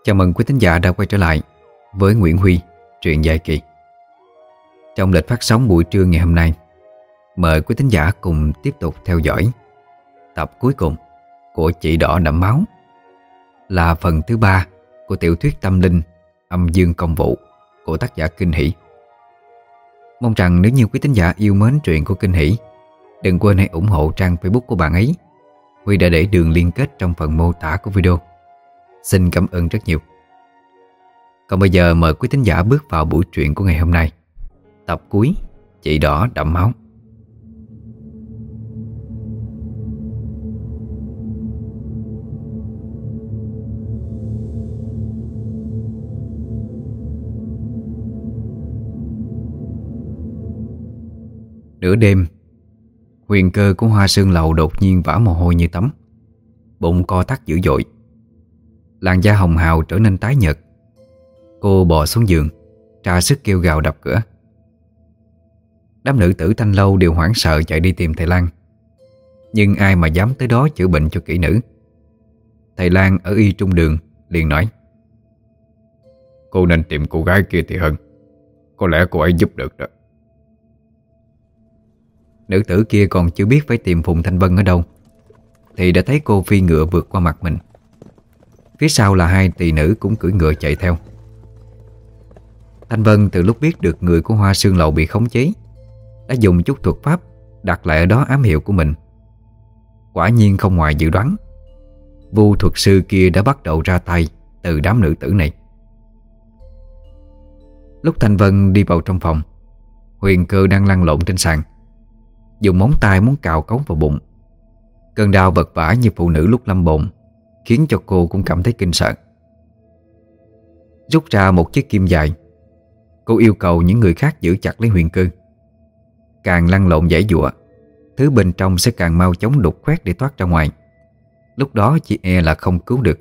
Chào mừng quý thính giả đã quay trở lại với Nguyễn Huy, truyện dài kỳ. Trong lịch phát sóng buổi trưa ngày hôm nay, mời quý thính giả cùng tiếp tục theo dõi tập cuối cùng của Chị Đỏ Đẫm Máu, là phần thứ 3 của tiểu thuyết tâm linh Âm Dương Công Vụ của tác giả Kinh Hỷ. Mong rằng nếu như quý thính giả yêu mến truyện của Kinh Hỷ, đừng quên hãy ủng hộ trang Facebook của bạn ấy. Huy đã để đường liên kết trong phần mô tả của video. Xin cảm ơn rất nhiều. Còn bây giờ mời quý thính giả bước vào buổi truyện của ngày hôm nay, tập cuối Chị Đỏ Đẫm Máu. Nửa đêm, huyền cơ của Hoa Sương Lầu đột nhiên vã mồ hôi như tắm, bụng co thắt dữ dội, làn da hồng hào trở nên tái nhợt. Cô bò xuống giường, tra sức kêu gào đập cửa. Đám nữ tử Thanh Lâu đều hoảng sợ chạy đi tìm thầy Lan, nhưng ai mà dám tới đó chữa bệnh cho kỹ nữ. Thầy Lan ở y trung đường liền nói: "Cô nên tìm cô gái kia thì hơn, có lẽ cô ấy giúp được đó." Nữ tử kia còn chưa biết phải tìm Phùng Thanh Vân ở đâu thì đã thấy cô phi ngựa vượt qua mặt mình. Phía sau là hai tỳ nữ cũng cưỡi ngựa chạy theo. Thanh Vân từ lúc biết được người của Hoa Sương Lầu bị khống chế, đã dùng chút thuật pháp đặt lại ở đó ám hiệu của mình. Quả nhiên không ngoài dự đoán, vu thuật sư kia đã bắt đầu ra tay từ đám nữ tử này. Lúc Thanh Vân đi vào trong phòng, huyền cơ đang lăn lộn trên sàn, dùng móng tay muốn cào cống vào bụng. Cơn đau vật vã như phụ nữ lúc lâm bồn khiến cho cô cũng cảm thấy kinh sợ. Rút ra một chiếc kim dài, cô yêu cầu những người khác giữ chặt lấy huyền cơ. Càng lăn lộn giãy giụa, thứ bên trong sẽ càng mau chóng đục khoét để thoát ra ngoài. Lúc đó chỉ e là không cứu được.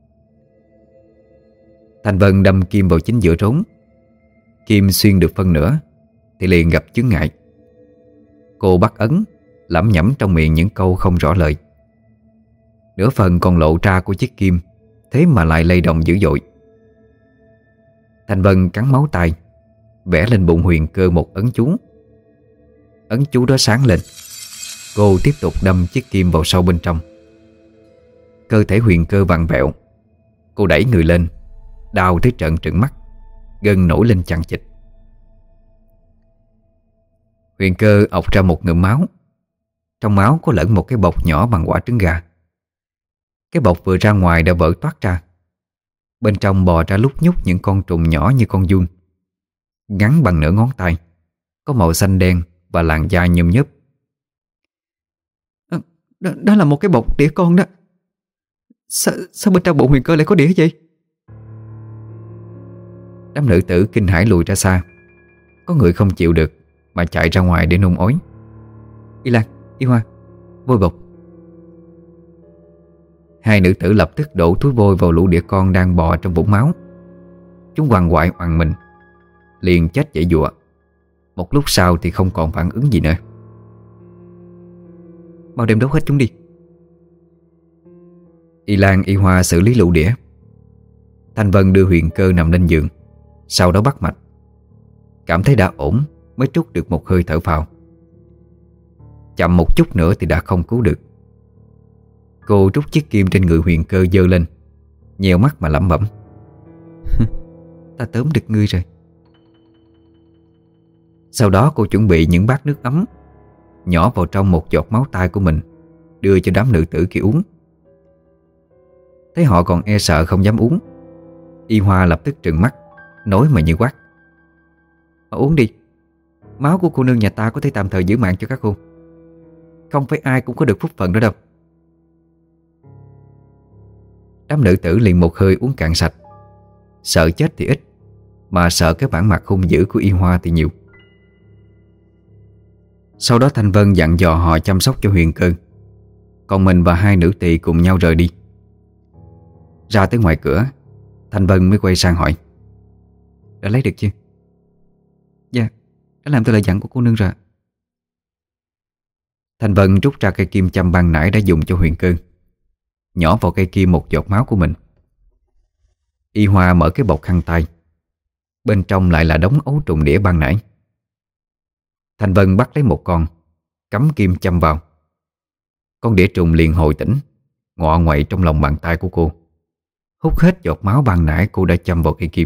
Thanh Vân đâm kim vào chính giữa rốn. Kim xuyên được phân nửa thì liền gặp chướng ngại. Cô bắt ấn, lẩm nhẩm trong miệng những câu không rõ lời. Nửa phần còn lộ ra của chiếc kim, thế mà lại lay động dữ dội. Thanh Vân cắn máu tay, vẽ lên bụng huyền cơ một ấn chú. Ấn chú đó sáng lên. Cô tiếp tục đâm chiếc kim vào sâu bên trong. Cơ thể huyền cơ vặn vẹo. Cô đẩy người lên, đau tới trợn trừng mắt, gân nổi lên chằng chịt. Huyền cơ ọc ra một ngụm máu. Trong máu có lẫn một cái bọc nhỏ bằng quả trứng gà. Cái bọc vừa ra ngoài đã vỡ toát ra. Bên trong bò ra lúc nhúc những con trùng nhỏ như con giun, ngắn bằng nửa ngón tay, có màu xanh đen và làn da nhôm nhớp. Đó là một cái bọc đĩa con đó. Sao bên trong bụng huyền cơ lại có đĩa vậy? Đám nữ tử kinh hãi lùi ra xa. Có người không chịu được mà chạy ra ngoài để nôn ói. Y Lan, Y Hoa, vôi bột. Hai nữ tử lập tức đổ túi vôi vào lũ đĩa con đang bò trong vũng máu. Chúng quằn quại oằn mình, liền chết giãy giụa. Một lúc sau thì không còn phản ứng gì nữa. Mau đem đốt hết chúng đi. Y Lan, Y Hoa xử lý lũ đĩa. Thanh Vân đưa huyền cơ nằm lên giường, sau đó bắt mạch. Cảm thấy đã ổn mới trút được một hơi thở phào. Chậm một chút nữa thì đã không cứu được. Cô rút chiếc kim trên người huyền cơ giơ lên, nheo mắt mà lẩm bẩm: Ta tóm được ngươi rồi. Sau đó cô chuẩn bị những bát nước ấm, nhỏ vào trong một giọt máu tai của mình, đưa cho đám nữ tử kia uống. Thấy họ còn e sợ không dám uống, Y Hoa lập tức trừng mắt, nói mà như quát: Uống đi. Máu của cô nương nhà ta có thể tạm thời giữ mạng cho các cô. Không phải ai cũng có được phúc phận đó đâu. Đám nữ tử liền một hơi uống cạn sạch. Sợ chết thì ít, mà sợ cái bản mặt hung dữ của Y Hoa thì nhiều. Sau đó Thanh Vân dặn dò họ chăm sóc cho huyền cơ, còn mình và hai nữ tỳ cùng nhau rời đi. Ra tới ngoài cửa, Thanh Vân mới quay sang hỏi: Đã lấy được chưa? Dạ, đã làm theo lời dặn của cô nương rồi. Thanh Vân rút ra cây kim châm ban nãy đã dùng cho huyền cơ, nhỏ vào cây kim một giọt máu của mình. Y Hoa mở cái bọc khăn tay. Bên trong lại là đống ấu trùng đĩa ban nãy. Thanh Vân bắt lấy một con, cắm kim châm vào. Con đĩa trùng liền hồi tỉnh, ngọ nguậy trong lòng bàn tay của cô, hút hết giọt máu ban nãy cô đã châm vào cây kim.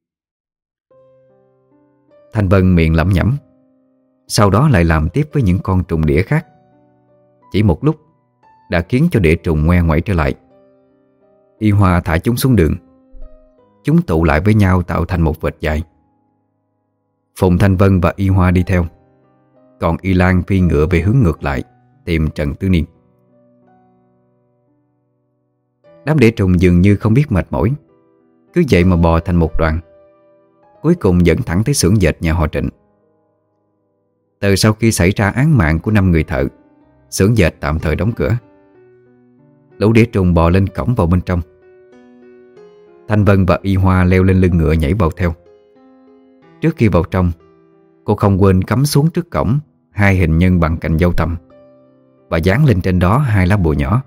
Thanh Vân miệng lẩm nhẩm, sau đó lại làm tiếp với những con trùng đĩa khác. Chỉ một lúc đã khiến cho đĩa trùng ngoe ngoẩy trở lại. Y Hoa thả chúng xuống đường. Chúng tụ lại với nhau tạo thành một vệt dài. Phùng Thanh Vân và Y Hoa đi theo, còn Y Lan phi ngựa về hướng ngược lại tìm Trần Tứ Niên. Đám đĩa trùng dường như không biết mệt mỏi, cứ vậy mà bò thành một đoàn, cuối cùng dẫn thẳng tới xưởng dệt nhà họ Trịnh. Từ sau khi xảy ra án mạng của 5 người thợ, xưởng dệt tạm thời đóng cửa. Lũ đĩa trùng bò lên cổng vào bên trong. Thanh Vân và Y Hoa leo lên lưng ngựa nhảy vào theo. Trước khi vào trong, cô không quên cắm xuống trước cổng 2 hình nhân bằng cành dâu tằm và dán lên trên đó 2 lá bùa nhỏ.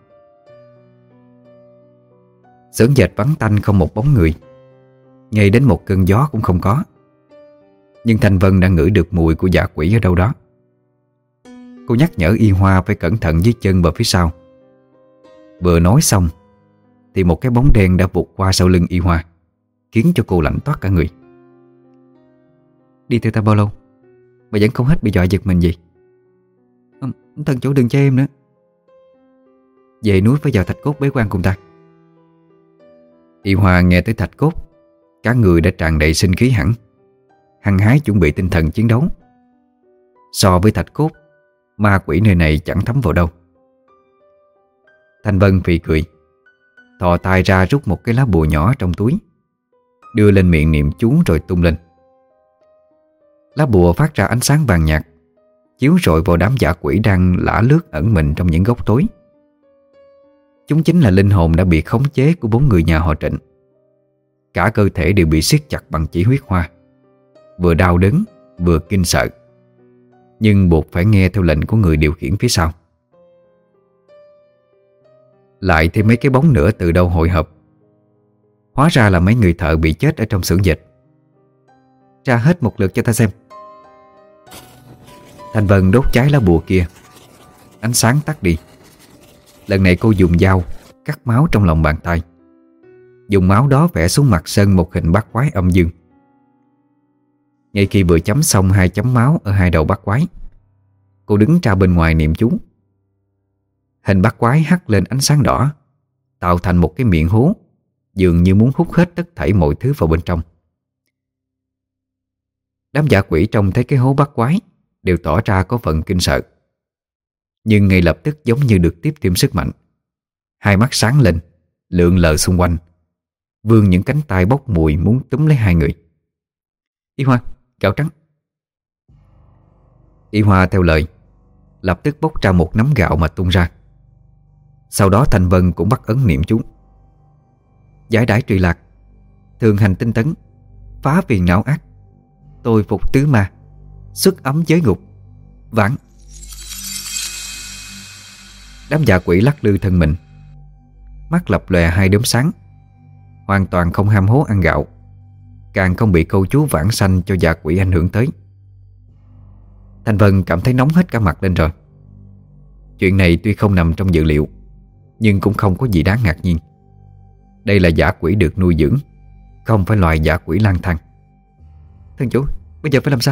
Xưởng dệt vắng tanh không một bóng người, ngay đến một cơn gió cũng không có. Nhưng Thanh Vân đã ngửi được mùi của dã quỷ ở đâu đó. Cô nhắc nhở Y Hoa phải cẩn thận dưới chân và phía sau. Vừa nói xong thì một cái bóng đen đã vụt qua sau lưng Y Hoa, khiến cho cô lạnh toát cả người. Đi theo ta bao lâu mà vẫn không hết bị dọa giật mình gì? Thân chủ đừng cho em nữa. Về núi phải vào thạch cốt bế quan cùng ta. Y Hoa nghe tới thạch cốt, cả người đã tràn đầy sinh khí hẳn, hăng hái chuẩn bị tinh thần chiến đấu. So với thạch cốt, ma quỷ nơi này chẳng thấm vào đâu. Thanh Vân phì cười, thò tay ra rút một cái lá bùa nhỏ trong túi, đưa lên miệng niệm chú rồi tung lên. Lá bùa phát ra ánh sáng vàng nhạt, chiếu rọi vào đám dã quỷ đang lả lướt ẩn mình trong những góc tối. Chúng chính là linh hồn đã bị khống chế của 4 người nhà họ Trịnh. Cả cơ thể đều bị siết chặt bằng chỉ huyết hoa, vừa đau đớn vừa kinh sợ, nhưng buộc phải nghe theo lệnh của người điều khiển phía sau. Lại thêm mấy cái bóng nữa từ đâu hội họp. Hóa ra là mấy người thợ bị chết ở trong xưởng dệt. Ra hết một lượt cho ta xem. Thanh Vân đốt cháy lá bùa kia. Ánh sáng tắt đi. Lần này cô dùng dao cắt máu trong lòng bàn tay, dùng máu đó vẽ xuống mặt sân một hình bát quái âm dương. Ngay khi vừa chấm xong 2 chấm máu ở 2 đầu bát quái, cô đứng ra bên ngoài niệm chú. Hình bát quái hắt lên ánh sáng đỏ, tạo thành một cái miệng hố, dường như muốn hút hết tất thảy mọi thứ vào bên trong. Đám dã quỷ trông thấy cái hố bát quái đều tỏ ra có phần kinh sợ, nhưng ngay lập tức giống như được tiếp thêm sức mạnh. 2 mắt sáng lên, lượn lờ xung quanh, vươn những cánh tay bốc mùi muốn túm lấy 2 người. Y Hoa, gạo trắng. Y Hoa theo lời, lập tức bốc ra một nắm gạo mà tung ra. Sau đó Thanh Vân cũng bắt ấn niệm chú. Giải đãi trì lạc, thường hành tinh tấn, phá phiền não ác, tôi phục tứ ma, xuất ấm giới ngục, vãng. Đám dã quỷ lắc lư thân mình, mắt lập lòe 2 đốm sáng, hoàn toàn không ham hố ăn gạo, càng không bị câu chú vãng sanh cho dã quỷ ảnh hưởng tới. Thanh Vân cảm thấy nóng hết cả mặt lên rồi. Chuyện này tuy không nằm trong dự liệu, nhưng cũng không có gì đáng ngạc nhiên. Đây là dã quỷ được nuôi dưỡng, không phải loài dã quỷ lang thang. Thân chủ, bây giờ phải làm sao?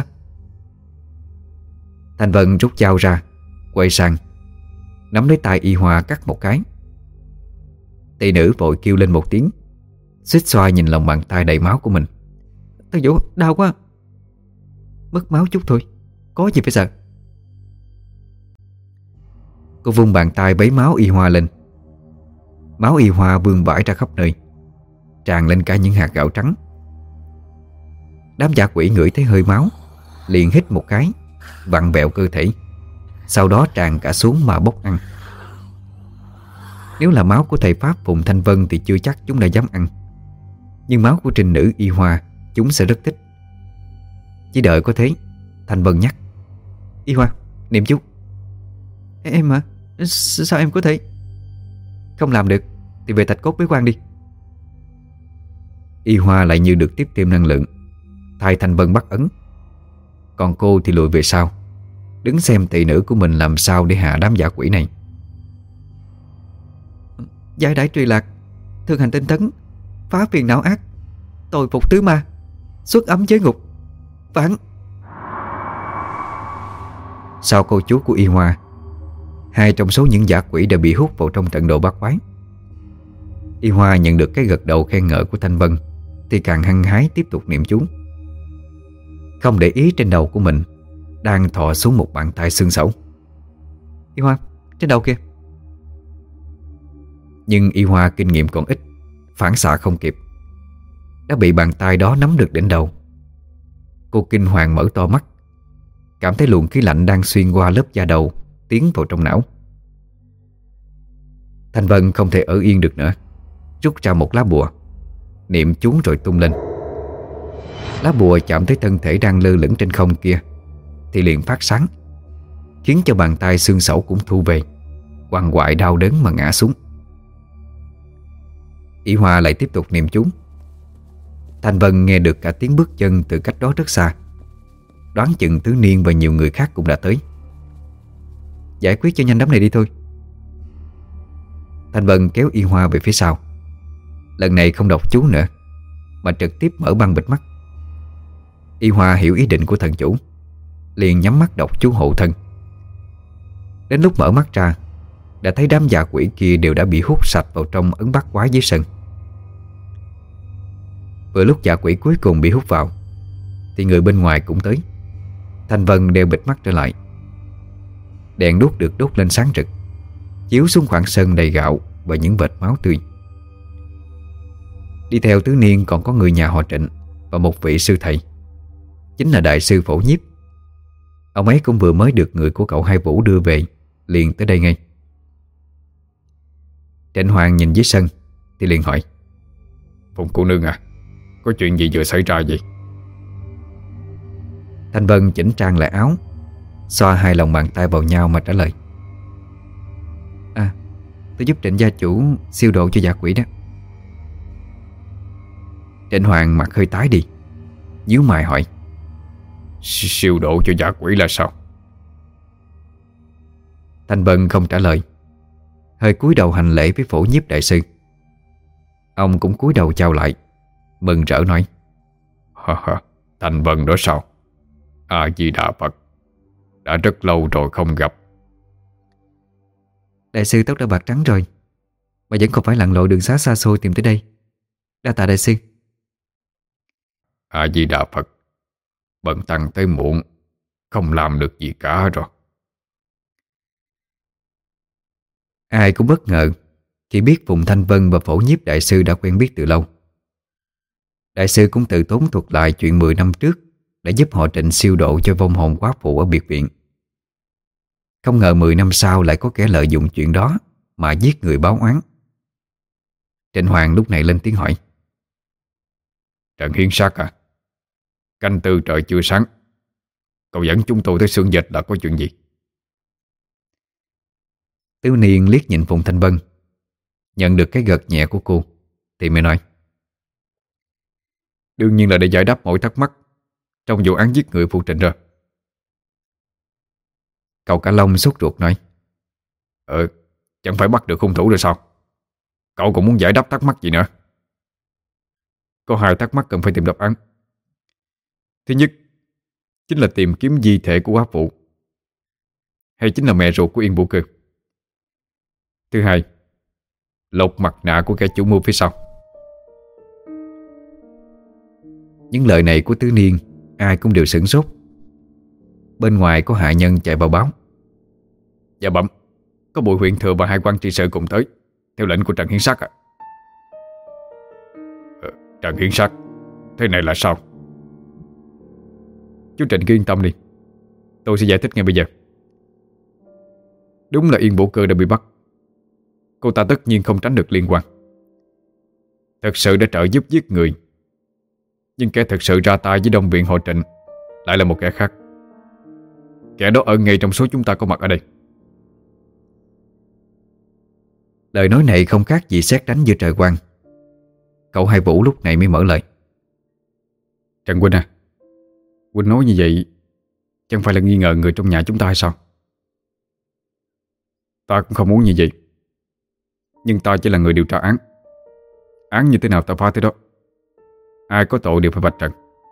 Thanh Vân rút dao ra, quay sang, nắm lấy tay Y Hoa cắt một cái. Tỷ nữ vội kêu lên một tiếng, xích xoa nhìn lòng bàn tay đầy máu của mình. Thân chủ, đau quá. Mất máu chút thôi, có gì phải sợ. Cô vung bàn tay bấy máu Y Hoa lên. Máu Y Hoa vương vãi ra khắp nơi, tràn lên cả những hạt gạo trắng. Đám dã quỷ ngửi thấy hơi máu, liền hít một cái, vặn vẹo cơ thể, sau đó tràn cả xuống mà bốc ăn. Nếu là máu của thầy Pháp Phùng Thanh Vân thì chưa chắc chúng đã dám ăn, nhưng máu của trinh nữ Y Hoa chúng sẽ rất thích. Chỉ đợi có thế, Thanh Vân nhắc: Y Hoa, niệm chú. Em hả? Sao em có thể? Không làm được thì về thạch cốt bế quan đi. Y Hoa lại như được tiếp thêm năng lượng, thay Thanh Vân bắt ấn. Còn cô thì lùi về sau, đứng xem tỷ nữ của mình làm sao để hạ đám dã quỷ này. Giải đãi truy lạc, thương hành tinh tấn, phá phiền não ác, tội phục tứ ma, xuất ấm giới ngục, phản. Sau câu chú của Y Hoa, hai trong số những dã quỷ đã bị hút vào trong trận đồ bát quái. Y Hoa nhận được cái gật đầu khen ngợi của Thanh Vân thì càng hăng hái tiếp tục niệm chú, không để ý trên đầu của mình đang thò xuống một bàn tay xương xẩu. Y Hoa, trên đầu kia. Nhưng Y Hoa kinh nghiệm còn ít, phản xạ không kịp, đã bị bàn tay đó nắm được đỉnh đầu. Cô kinh hoàng mở to mắt, cảm thấy luồng khí lạnh đang xuyên qua lớp da đầu tiến vào trong não. Thanh Vân không thể ở yên được nữa, rút ra một lá bùa, niệm chú rồi tung lên. Lá bùa chạm tới thân thể đang lơ lửng trên không kia thì liền phát sáng, khiến cho bàn tay xương sẩu cũng thu về, quằn quại đau đớn mà ngã xuống. Y Hoa lại tiếp tục niệm chú. Thanh Vân nghe được cả tiếng bước chân từ cách đó rất xa, đoán chừng Tứ Niên và nhiều người khác cũng đã tới. Giải quyết cho nhanh đám này đi thôi. Thanh Vân kéo Y Hoa về phía sau. Lần này không đọc chú nữa, mà trực tiếp mở băng bịt mắt. Y Hoa hiểu ý định của thần chủ, liền nhắm mắt đọc chú hộ thân. Đến lúc mở mắt ra, đã thấy đám dã quỷ kia đều đã bị hút sạch vào trong ấn bát quái dưới sân. Vừa lúc dã quỷ cuối cùng bị hút vào thì người bên ngoài cũng tới. Thanh Vân đều bịt mắt trở lại. Đèn đuốc được đốt lên sáng rực, chiếu xuống khoảng sân đầy gạo và những vệt máu tươi. Đi theo Tứ Niên còn có người nhà họ Trịnh và một vị sư thầy, chính là đại sư Phổ Nhiếp. Ông ấy cũng vừa mới được người của cậu Hai Vũ đưa về, liền tới đây ngay. Trịnh Hoàng nhìn dưới sân thì liền hỏi: Phụng cô nương à, có chuyện gì vừa xảy ra vậy? Thanh Vân chỉnh trang lại áo, xoa hai lòng bàn tay vào nhau mà trả lời: Tôi giúp Trịnh gia chủ siêu độ cho dã quỷ đó. Trịnh Hoàng mặt hơi tái đi, nhíu mày hỏi: Siêu độ cho dã quỷ là sao? Thanh Vân không trả lời, hơi cúi đầu hành lễ với Phổ Nhiếp đại sư. Ông cũng cúi đầu chào lại, mừng rỡ nói: Thanh Vân đó sao? A Di Đà Phật, đã rất lâu rồi không gặp. Đại sư tóc đã bạc trắng rồi, mà vẫn không phải lặn lội đường xá xa xôi tìm tới đây. Đa tạ đại sư. A Di Đà Phật, bần tăng tới muộn, không làm được gì cả rồi. Ai cũng bất ngờ khi biết Phùng Thanh Vân và Phổ Nhiếp đại sư đã quen biết từ lâu. Đại sư cũng tự tốn thuật lại chuyện 10 năm trước đã giúp họ Trịnh siêu độ cho vong hồn quá phụ ở biệt viện. Không ngờ 10 năm sau lại có kẻ lợi dụng chuyện đó mà giết người báo oán. Trịnh Hoàng lúc này lên tiếng hỏi: Trần Hiến Sắc à, canh tư trời chưa sáng, cậu dẫn chúng tôi tới xương dịch là có chuyện gì? Tứ Niên liếc nhìn Phùng Thanh Vân, nhận được cái gật nhẹ của cô thì mới nói: Đương nhiên là để giải đáp mọi thắc mắc trong vụ án giết người phụ Trịnh rồi. Cậu Cả Long sốt ruột nói: Chẳng phải bắt được hung thủ rồi sao? Cậu cũng muốn giải đáp thắc mắc gì nữa? Có hai thắc mắc cần phải tìm đáp án. Thứ nhất chính là tìm kiếm di thể của quá phụ, hay chính là mẹ ruột của Yên Vũ Cơ. Thứ hai, lột mặt nạ của kẻ chủ mưu phía sau. Những lời này của Tứ Niên ai cũng đều sửng sốt. Bên ngoài có hạ nhân chạy vào báo: Dạ bẩm, có Bùi huyện thừa và hai quan trị sự cùng tới, theo lệnh của Trần Hiến Sắc ạ. Trần Hiến Sắc, thế này là sao? Chú Trịnh cứ yên tâm đi, tôi sẽ giải thích ngay bây giờ. Đúng là Yên Vũ Cơ đã bị bắt. Cô ta tất nhiên không tránh được liên quan. Thật sự đã trợ giúp giết người, nhưng kẻ thật sự ra tay với Đông Viện họ Trịnh lại là một kẻ khác. Kẻ đó ở ngay trong số chúng ta có mặt ở đây. Lời nói này không khác gì sét đánh giữa trời quang. Cậu Hai Vũ lúc này mới mở lời. Trần Huynh à, Huynh nói như vậy chẳng phải là nghi ngờ người trong nhà chúng ta hay sao? Ta cũng không muốn như vậy, nhưng ta chỉ là người điều tra án. Án như thế nào ta phá thế đó. Ai có tội đều phải vạch trần.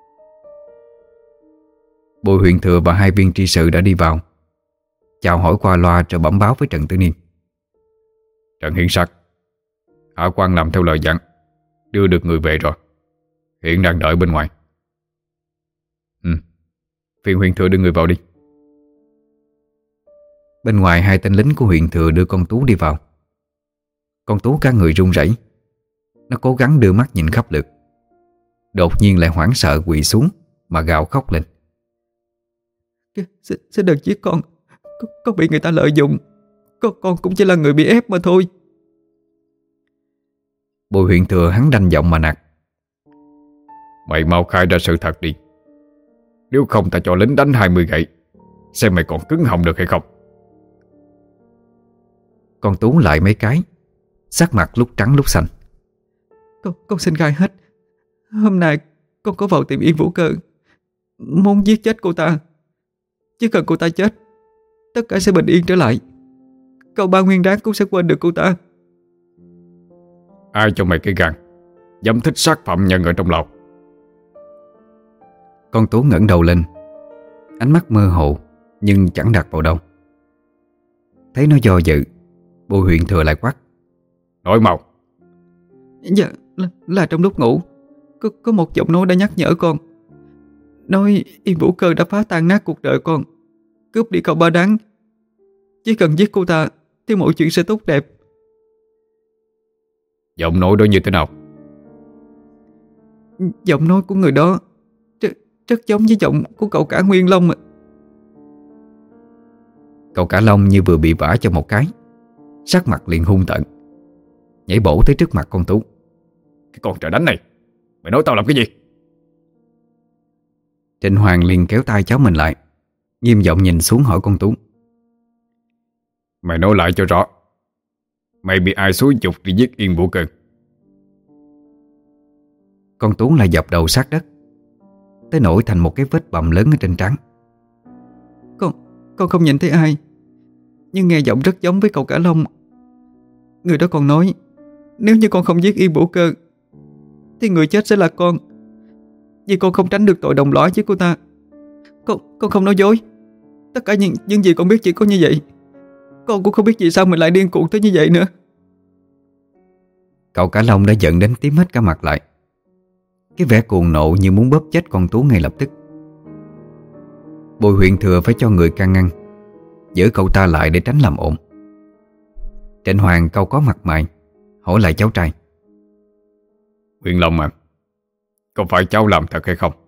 Bùi Huyền Thừa và hai viên tri sự đã đi vào, chào hỏi qua loa rồi bẩm báo với Trần Tử Niên. Trần Hiển Sắc, Hạ quan làm theo lời dặn, đưa được người về rồi, hiện đang đợi bên ngoài. Phiền Huyền Thừa đưa người vào đi. Bên ngoài hai tên lính của Huyền Thừa đưa con Tú đi vào. Con Tú cả người run rẩy. Nó cố gắng đưa mắt nhìn khắp lượt, đột nhiên lại hoảng sợ quỳ xuống mà gào khóc lên. Sẽ đừng giết con. Con bị người ta lợi dụng. Con cũng chỉ là người bị ép mà thôi. Bùi Huyền Thừa hắn đanh giọng mà nạt. Mày mau khai ra sự thật đi, nếu không ta cho lính đánh 20 gậy, xem mày còn cứng họng được hay không. Con Tú lại mấy cái, sắc mặt lúc trắng lúc xanh. Con xin khai hết. Hôm nay con có vào tìm Yên Vũ Cơ, muốn giết chết cô ta. Chỉ cần cô ta chết, tất cả sẽ bình yên trở lại. Cậu Ba Nguyên Đáng cũng sẽ quên được cô ta. Ai cho mày cái gan dám thích sát phạm nhân ở trong lò? Con Tú ngẩng đầu lên, ánh mắt mơ hồ nhưng chẳng đặt vào đâu. Thấy nó do dự, Bùi Huyền Thừa lại quát. Nói mau. Dạ, là trong lúc ngủ có một giọng nói đã nhắc nhở con, nói Yên Vũ Cơ đã phá tan nát cuộc đời con, cướp đi cậu Ba Đáng. Chỉ cần giết cô ta thì mọi chuyện sẽ tốt đẹp. Giọng nói đó như thế nào? Giọng nói của người đó rất giống với giọng của cậu cả Nguyên Long. Cậu cả Long như vừa bị vả cho một cái, sắc mặt liền hung tợn, nhảy bổ tới trước mặt con Tú. Cái con trời đánh này, mày nói tao làm cái gì? Trịnh Hoàng liền kéo tay cháu mình lại, nghiêm giọng nhìn xuống hỏi con Tú. Mày nói lại cho rõ, mày bị ai xúi giục đi giết Yên Vũ Cơ? Con Tú lại dập đầu sát đất, tới nổi thành một cái vết bầm lớn ở trên trán. Con không nhìn thấy ai, nhưng nghe giọng rất giống với cậu cả Long. Người đó còn nói, nếu như con không giết Yên Vũ Cơ thì người chết sẽ là con, vì con không tránh được tội đồng lõa với cô ta. Con không nói dối. Tất cả những gì con biết chỉ có như vậy. Con cũng không biết vì sao mình lại điên cuồng tới như vậy nữa. Cậu cả Long đã giận đến tím hết cả mặt lại, cái vẻ cuồng nộ như muốn bóp chết con Tú ngay lập tức. Bùi Huyền Thừa phải cho người can ngăn, giữ cậu ta lại để tránh làm ồn. Trịnh Hoàng cau có mặt mày, hỏi lại cháu trai. Nguyên Long à, có phải cháu làm thật hay không?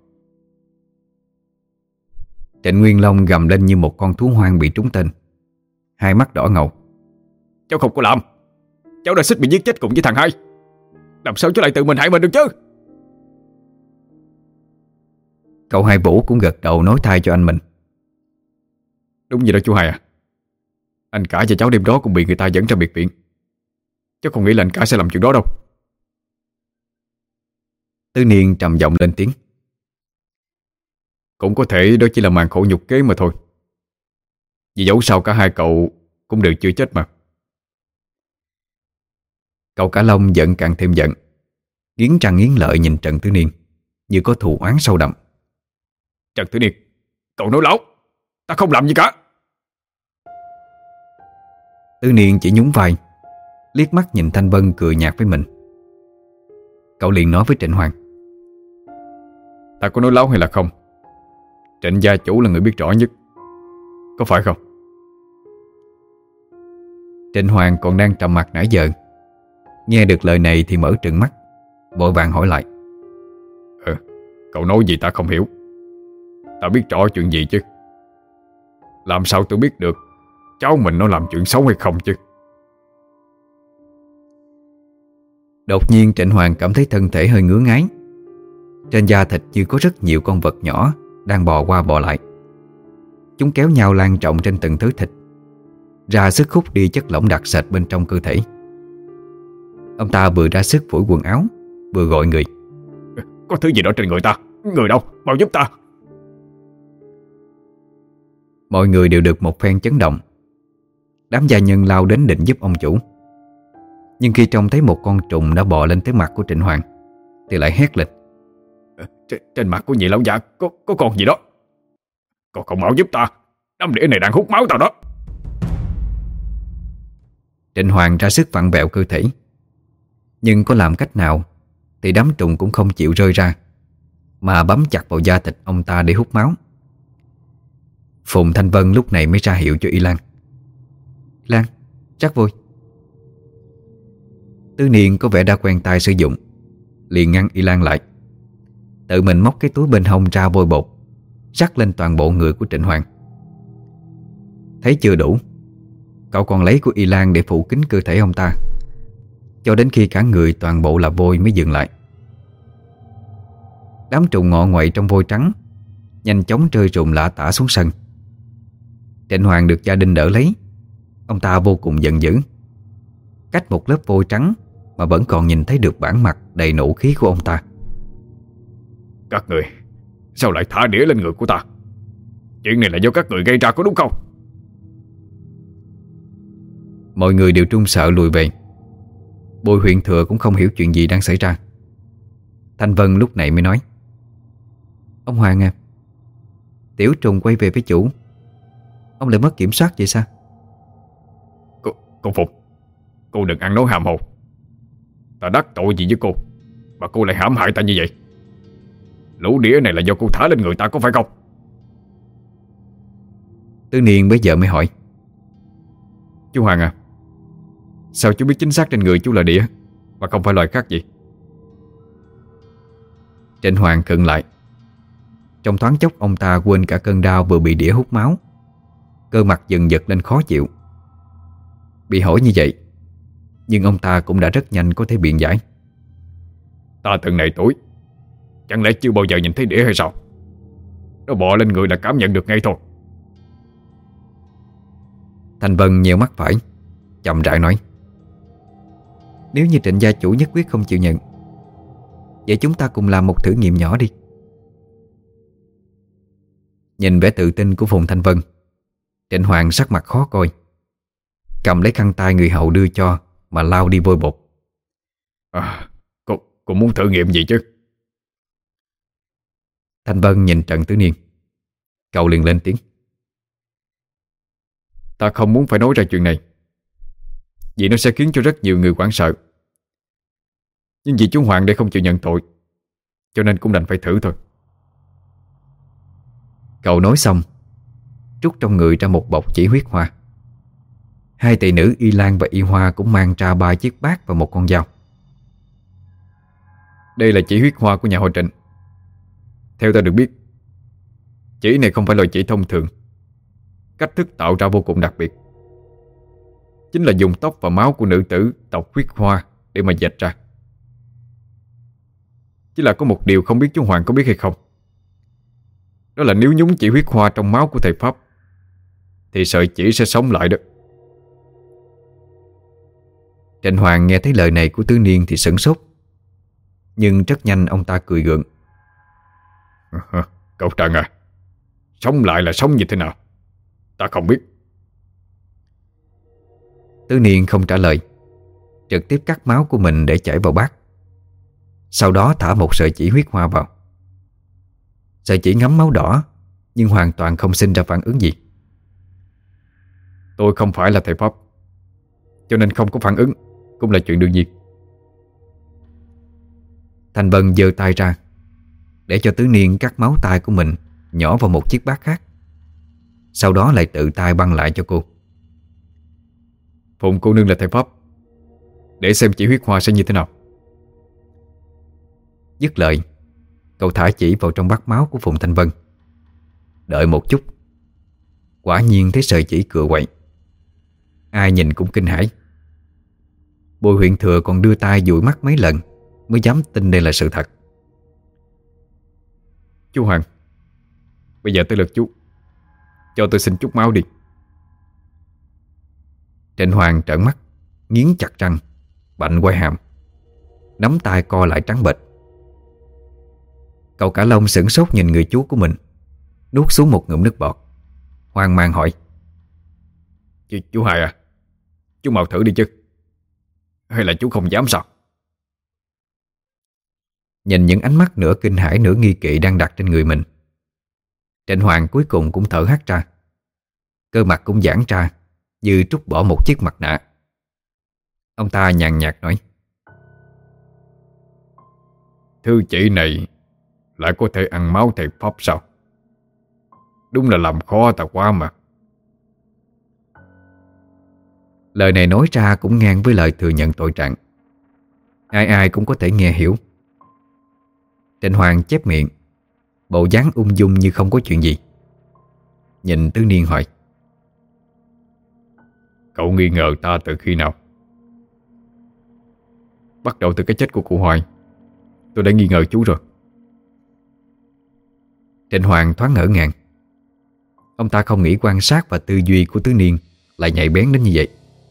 Trịnh Nguyên Long gầm lên như một con thú hoang bị trúng tên, hai mắt đỏ ngầu. Cháu không có làm. Cháu đã xích bị giết chết cùng với thằng Hai. Làm sao cháu lại tự mình hại mình được chứ? Cậu Hai Vũ cũng gật đầu nói thay cho anh mình. Đúng vậy đó chú Hai à. Anh cả và cháu đêm đó cũng bị người ta dẫn ra biệt viện. Cháu không nghĩ là anh cả sẽ làm chuyện đó đâu. Tứ Niên trầm giọng lên tiếng. Cũng có thể đó chỉ là màn khổ nhục kế mà thôi. Vì dẫu sao cả hai cậu cũng đều chưa chết mà. Cậu cả Long giận càng thêm giận, nghiến răng nghiến lợi nhìn Trần Tứ Niên như có thù oán sâu đậm. Trần Tứ Niên, cậu nói láo. Ta không làm gì cả. Tứ Niên chỉ nhún vai, liếc mắt nhìn Thanh Vân cười nhạt với mình. Cậu liền nói với Trịnh Hoàng. Ta có nói láo hay là không, Trịnh gia chủ là người biết rõ nhất, có phải không? Trịnh Hoàng còn đang trầm mặc nãy giờ, nghe được lời này thì mở trừng mắt, vội vàng hỏi lại. Cậu nói gì ta không hiểu. Ta biết rõ chuyện gì chứ. Làm sao tôi biết được cháu mình nó làm chuyện xấu hay không chứ? Đột nhiên Trịnh Hoàng cảm thấy thân thể hơi ngứa ngáy. Trên da thịt như có rất nhiều con vật nhỏ đang bò qua bò lại. Chúng kéo nhau lan trọng trên từng thớ thịt, ra sức hút đi chất lỏng đặc sệt bên trong cơ thể. Ông ta vừa ra sức phủi quần áo, vừa gọi người. Có thứ gì đó trên người ta. Người đâu? Mau giúp ta. Mọi người đều được một phen chấn động. Đám gia nhân lao đến định giúp ông chủ. Nhưng khi trông thấy một con trùng đã bò lên tới mặt của Trịnh Hoàng thì lại hét lên. Trên mặt của nhị lão già có con gì đó. Còn không mau giúp ta. Đám đĩa này đang hút máu tao đó. Trịnh Hoàng ra sức vặn vẹo cơ thể, nhưng có làm cách nào thì đám trùng cũng không chịu rơi ra, mà bám chặt vào da thịt ông ta để hút máu. Phùng Thanh Vân lúc này mới ra hiệu cho Y Lan. Lan, chắc vui. Tứ Niên có vẻ đã quen tay sử dụng, liền ngăn Y Lan lại, tự mình móc cái túi bên hông ra vôi bột, rắc lên toàn bộ người của Trịnh Hoàng. Thấy chưa đủ, cậu còn lấy của Y Lan để phủ kín cơ thể ông ta, cho đến khi cả người toàn bộ là vôi mới dừng lại. Đám trùng ngọ nguậy trong vôi trắng nhanh chóng rơi rụng lả tả xuống sân. Trịnh Hoàng được gia đình đỡ lấy. Ông ta vô cùng giận dữ. Cách một lớp vôi trắng mà vẫn còn nhìn thấy được bản mặt đầy nộ khí của ông ta. Các người sao lại thả đĩa lên người của ta? Chuyện này là do các người gây ra có đúng không? Mọi người đều trung sợ lùi về. Bùi huyện thừa cũng không hiểu chuyện gì đang xảy ra. Thanh Vân lúc này mới nói. Ông Hoàng à, tiểu trùng quay về với chủ, ông lại mất kiểm soát vậy sao? Cô Phục, cô đừng ăn nói hàm hồ. Ta đắc tội gì với cô mà cô lại hãm hại ta như vậy? Lũ đĩa này là do cô thả lên người ta có phải không? Tứ Niên bây giờ mới hỏi. Chú Hoàng à, sao chú biết chính xác trên người chú là đĩa mà không phải loài khác gì? Trịnh Hoàng khựng lại. Trong thoáng chốc ông ta quên cả cơn đau vừa bị đĩa hút máu. Cơ mặt dần giật lên khó chịu. Bị hỏi như vậy, nhưng ông ta cũng đã rất nhanh có thể biện giải. Ta từng này tuổi, chẳng lẽ chưa bao giờ nhìn thấy đĩa hay sao? Nó bò lên người là cảm nhận được ngay thôi. Thành Vân nheo mắt phải, chậm rãi nói. Nếu như Trịnh gia chủ nhất quyết không chịu nhận, vậy chúng ta cùng làm một thử nghiệm nhỏ đi. Nhìn vẻ tự tin của Phùng Thanh Vân, Trịnh Hoàng sắc mặt khó coi, cầm lấy khăn tay người hậu đưa cho mà lau đi vôi bột. Cô muốn thử nghiệm gì chứ? Thanh Vân nhìn Trần Tứ Niên, cậu liền lên tiếng. Ta không muốn phải nói ra chuyện này, vì nó sẽ khiến cho rất nhiều người hoảng sợ. Nhưng vì chú Hoàng đây không chịu nhận tội, cho nên cũng đành phải thử thôi. Cậu nói xong, rút trong người ra một bọc chỉ huyết hoa. Hai tỷ nữ Y Lan và Y Hoa cũng mang ra 3 chiếc bát và một con dao. Đây là chỉ huyết hoa của nhà họ Trịnh. Theo ta được biết, chỉ này không phải loại chỉ thông thường. Cách thức tạo ra vô cùng đặc biệt, chính là dùng tóc và máu của nữ tử tộc huyết hoa để mà dệt ra. Chỉ là có một điều không biết chú Hoàng có biết hay không. Đó là nếu nhúng chỉ huyết hoa trong máu của thầy Pháp thì sợi chỉ sẽ sống lại đó. Trịnh Hoàng nghe thấy lời này của Tứ Niên thì sửng sốt, nhưng rất nhanh ông ta cười gượng. Cậu Trần à, sống lại là sống như thế nào ta không biết. Tứ Niên không trả lời, trực tiếp cắt máu của mình để chảy vào bát. Sau đó thả một sợi chỉ huyết hoa vào. Sợi chỉ ngấm máu đỏ, nhưng hoàn toàn không sinh ra phản ứng gì. Tôi không phải là thầy Pháp, cho nên không có phản ứng cũng là chuyện đương nhiên. Thành Vân giơ tay ra để cho Tứ Niên cắt máu tay của mình nhỏ vào một chiếc bát khác. Sau đó lại tự tay băng lại cho cô. Phụng cô nương là thầy Pháp, để xem chỉ huyết hoa sẽ như thế nào. Dứt lời, cậu thả chỉ vào trong bát máu của Phùng Thanh Vân. Đợi một chút, quả nhiên thấy sợi chỉ cựa quậy. Ai nhìn cũng kinh hãi. Bùi huyện thừa còn đưa tay dụi mắt mấy lần mới dám tin đây là sự thật. Chú Hoàng, bây giờ tới lượt chú, cho tôi xin chút máu đi. Trịnh Hoàng trợn mắt, nghiến chặt răng, bạnh quai hàm. nắm tay co lại trắng bệch. Cậu Cả Long sửng sốt nhìn người chú của mình, nuốt xuống một ngụm nước bọt, hoang mang hỏi: Chú Hai à, chú mau thử đi chứ. Hay là chú không dám sao? Nhìn những ánh mắt nửa kinh hãi nửa nghi kỵ đang đặt trên người mình, Trịnh Hoàng cuối cùng cũng thở hắt ra. Cơ mặt cũng giãn ra như trút bỏ một chiếc mặt nạ. Ông ta nhàn nhạt nói: Thư chỉ này lại có thể ăn máu thầy pháp sao? Đúng là làm khó ta quá mà. Lời này nói ra cũng ngang với lời thừa nhận tội trạng. Ai ai cũng có thể nghe hiểu. Trịnh Hoàng chép miệng, bộ dáng ung dung như không có chuyện gì. Nhìn Tứ Niên hỏi: Cậu nghi ngờ ta từ khi nào? Bắt đầu từ cái chết của cụ Hoài, tôi đã nghi ngờ chú rồi. Trịnh Hoàng thoáng ngỡ ngàng. Ông ta không nghĩ quan sát và tư duy của Tứ Niên lại nhạy bén đến như vậy.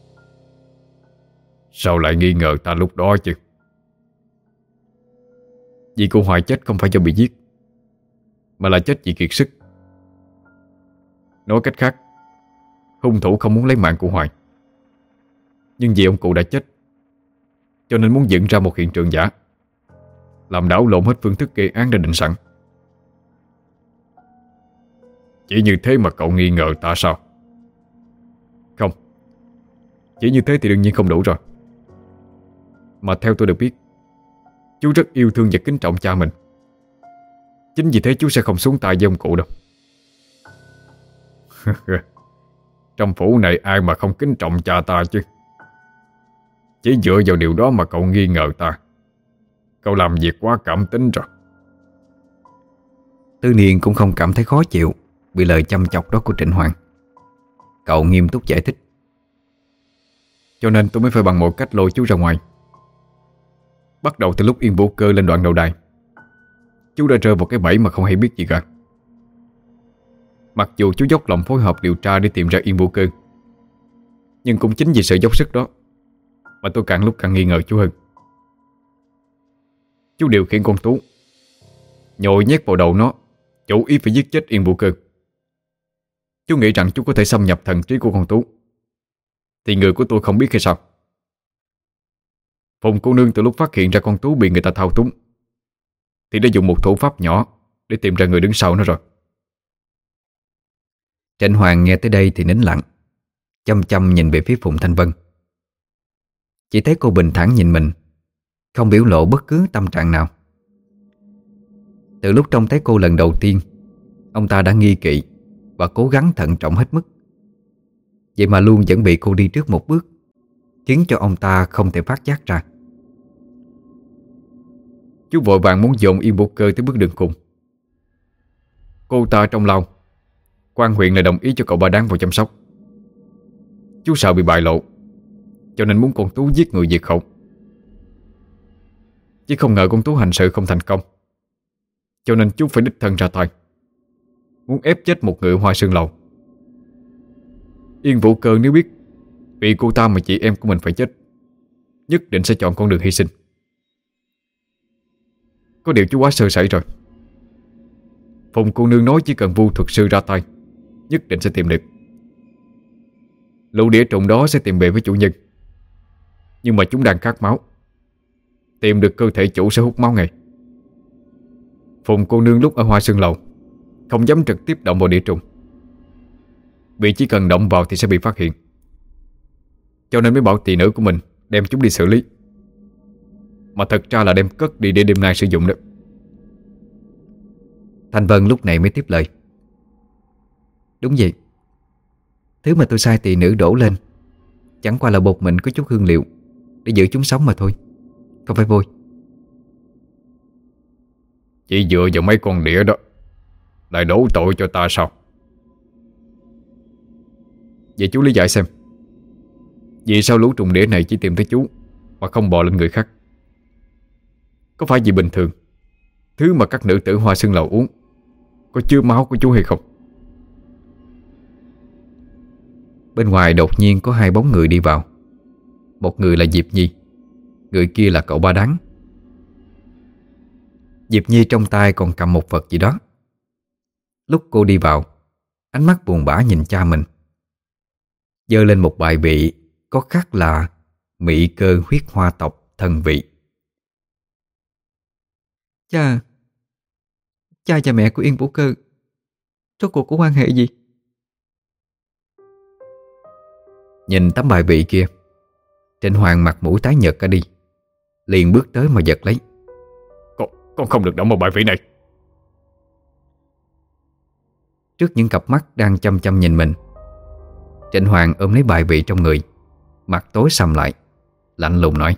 Sao lại nghi ngờ ta lúc đó chứ? Vì cụ Hoài chết không phải do bị giết, mà là chết vì kiệt sức. Nói cách khác, hung thủ không muốn lấy mạng cụ Hoài, nhưng vì ông cụ đã chết, cho nên muốn dựng ra một hiện trường giả, làm đảo lộn hết phương thức gây án đã định sẵn. Chỉ như thế mà cậu nghi ngờ ta sao? Không, chỉ như thế thì đương nhiên không đủ rồi. Mà theo tôi được biết, chú rất yêu thương và kính trọng cha mình. Chính vì thế chú sẽ không xuống tay với ông cụ đâu. Trong phủ này ai mà không kính trọng cha ta chứ? Chỉ dựa vào điều đó mà cậu nghi ngờ ta. Cậu làm việc quá cảm tính rồi. Tứ Niên cũng không cảm thấy khó chịu bị lời chăm chọc đó của Trịnh Hoàng. Cậu nghiêm túc giải thích: Cho nên tôi mới phải bằng mọi cách lôi chú ra ngoài. Bắt đầu từ lúc Yên Vũ Cơ lên đoạn đầu đài, chú đã rơi vào cái bẫy mà không hay biết gì cả. Mặc dù chú dốc lòng phối hợp điều tra để tìm ra Yên Vũ Cơ, nhưng cũng chính vì sự dốc sức đó mà tôi càng lúc càng nghi ngờ chú hơn. Chú điều khiển con Tú, nhồi nhét vào đầu nó, chủ ý phải giết chết Yên Vũ Cơ. Chú nghĩ rằng chú có thể xâm nhập thần trí của con Tú, thì người của tôi không biết hay sao? Phùng cô nương từ lúc phát hiện ra con Tú bị người ta thao túng thì đã dùng một thủ pháp nhỏ để tìm ra người đứng sau nó rồi. Trịnh Hoàng nghe tới đây thì nín lặng, chăm chăm nhìn về phía Phùng Thanh Vân. Chỉ thấy cô bình thản nhìn mình, không biểu lộ bất cứ tâm trạng nào. Từ lúc trông thấy cô lần đầu tiên, ông ta đã nghi kỵ và cố gắng thận trọng hết mức. Vậy mà luôn vẫn bị cô đi trước một bước, khiến cho ông ta không thể phát giác ra. Chú vội vàng muốn dồn Yên Vũ Cơ tới bước đường cùng. Cô ta trong lòng, quan huyện lại đồng ý cho cậu Ba Đáng vào chăm sóc. Chú sợ bị bại lộ, cho nên muốn con Tú giết người diệt khẩu. Chứ không ngờ con Tú hành sự không thành công, cho nên chú phải đích thân ra tay, muốn ép chết một người Hoa Sơn Lầu. Yên Vũ Cơ nếu biết vì cô ta mà chị em của mình phải chết, nhất định sẽ chọn con đường hy sinh. Có điều chú quá sơ sẩy rồi. Phùng cô nương nói chỉ cần Vu thuật sư ra tay, nhất định sẽ tìm được. Lũ đĩa trùng đó sẽ tìm về với chủ nhân, nhưng mà chúng đang khát máu. Tìm được cơ thể chủ sẽ hút máu ngay. Phùng cô nương lúc ở Hoa Sơn Lầu không dám trực tiếp động vào đĩa trùng, vì chỉ cần động vào thì sẽ bị phát hiện, cho nên mới bảo tỳ nữ của mình đem chúng đi xử lý. Mà thật ra là đem cất đi để đêm nay sử dụng đó. Thanh Vân lúc này mới tiếp lời: Đúng vậy. Thứ mà tôi sai tỳ nữ đổ lên chẳng qua là bột mịn có chút hương liệu để giữ chúng sống mà thôi, không phải vôi. Chỉ dựa vào mấy con đĩa đó lại đổ tội cho ta sao? Vậy chú lý giải xem, vì sao lũ trùng đĩa này chỉ tìm tới chú mà không bò lên người khác? Có phải vì bình thường thứ mà các nữ tử Hoa Sơn Lầu uống có chứa máu của chú hay không? Bên ngoài đột nhiên có hai bóng người đi vào. Một người là Diệp Nhi, người kia là cậu Ba Đáng. Diệp Nhi trong tay còn cầm một vật gì đó. Lúc cô đi vào, ánh mắt buồn bã nhìn cha mình, giơ lên một bài vị có khắc là Mị Cơ Huyết Hoa Tộc Thần Vị. Cha và mẹ của Yên Vũ Cơ rốt cuộc có quan hệ gì? Nhìn tấm bài vị kia, Trịnh Hoàng mặt mũi tái nhợt cả đi, liền bước tới mà giật lấy. Con không được động vào bài vị này. Trước những cặp mắt đang chăm chăm nhìn mình, Trịnh Hoàng ôm lấy bài vị trong người, mặt tối sầm lại, lạnh lùng nói: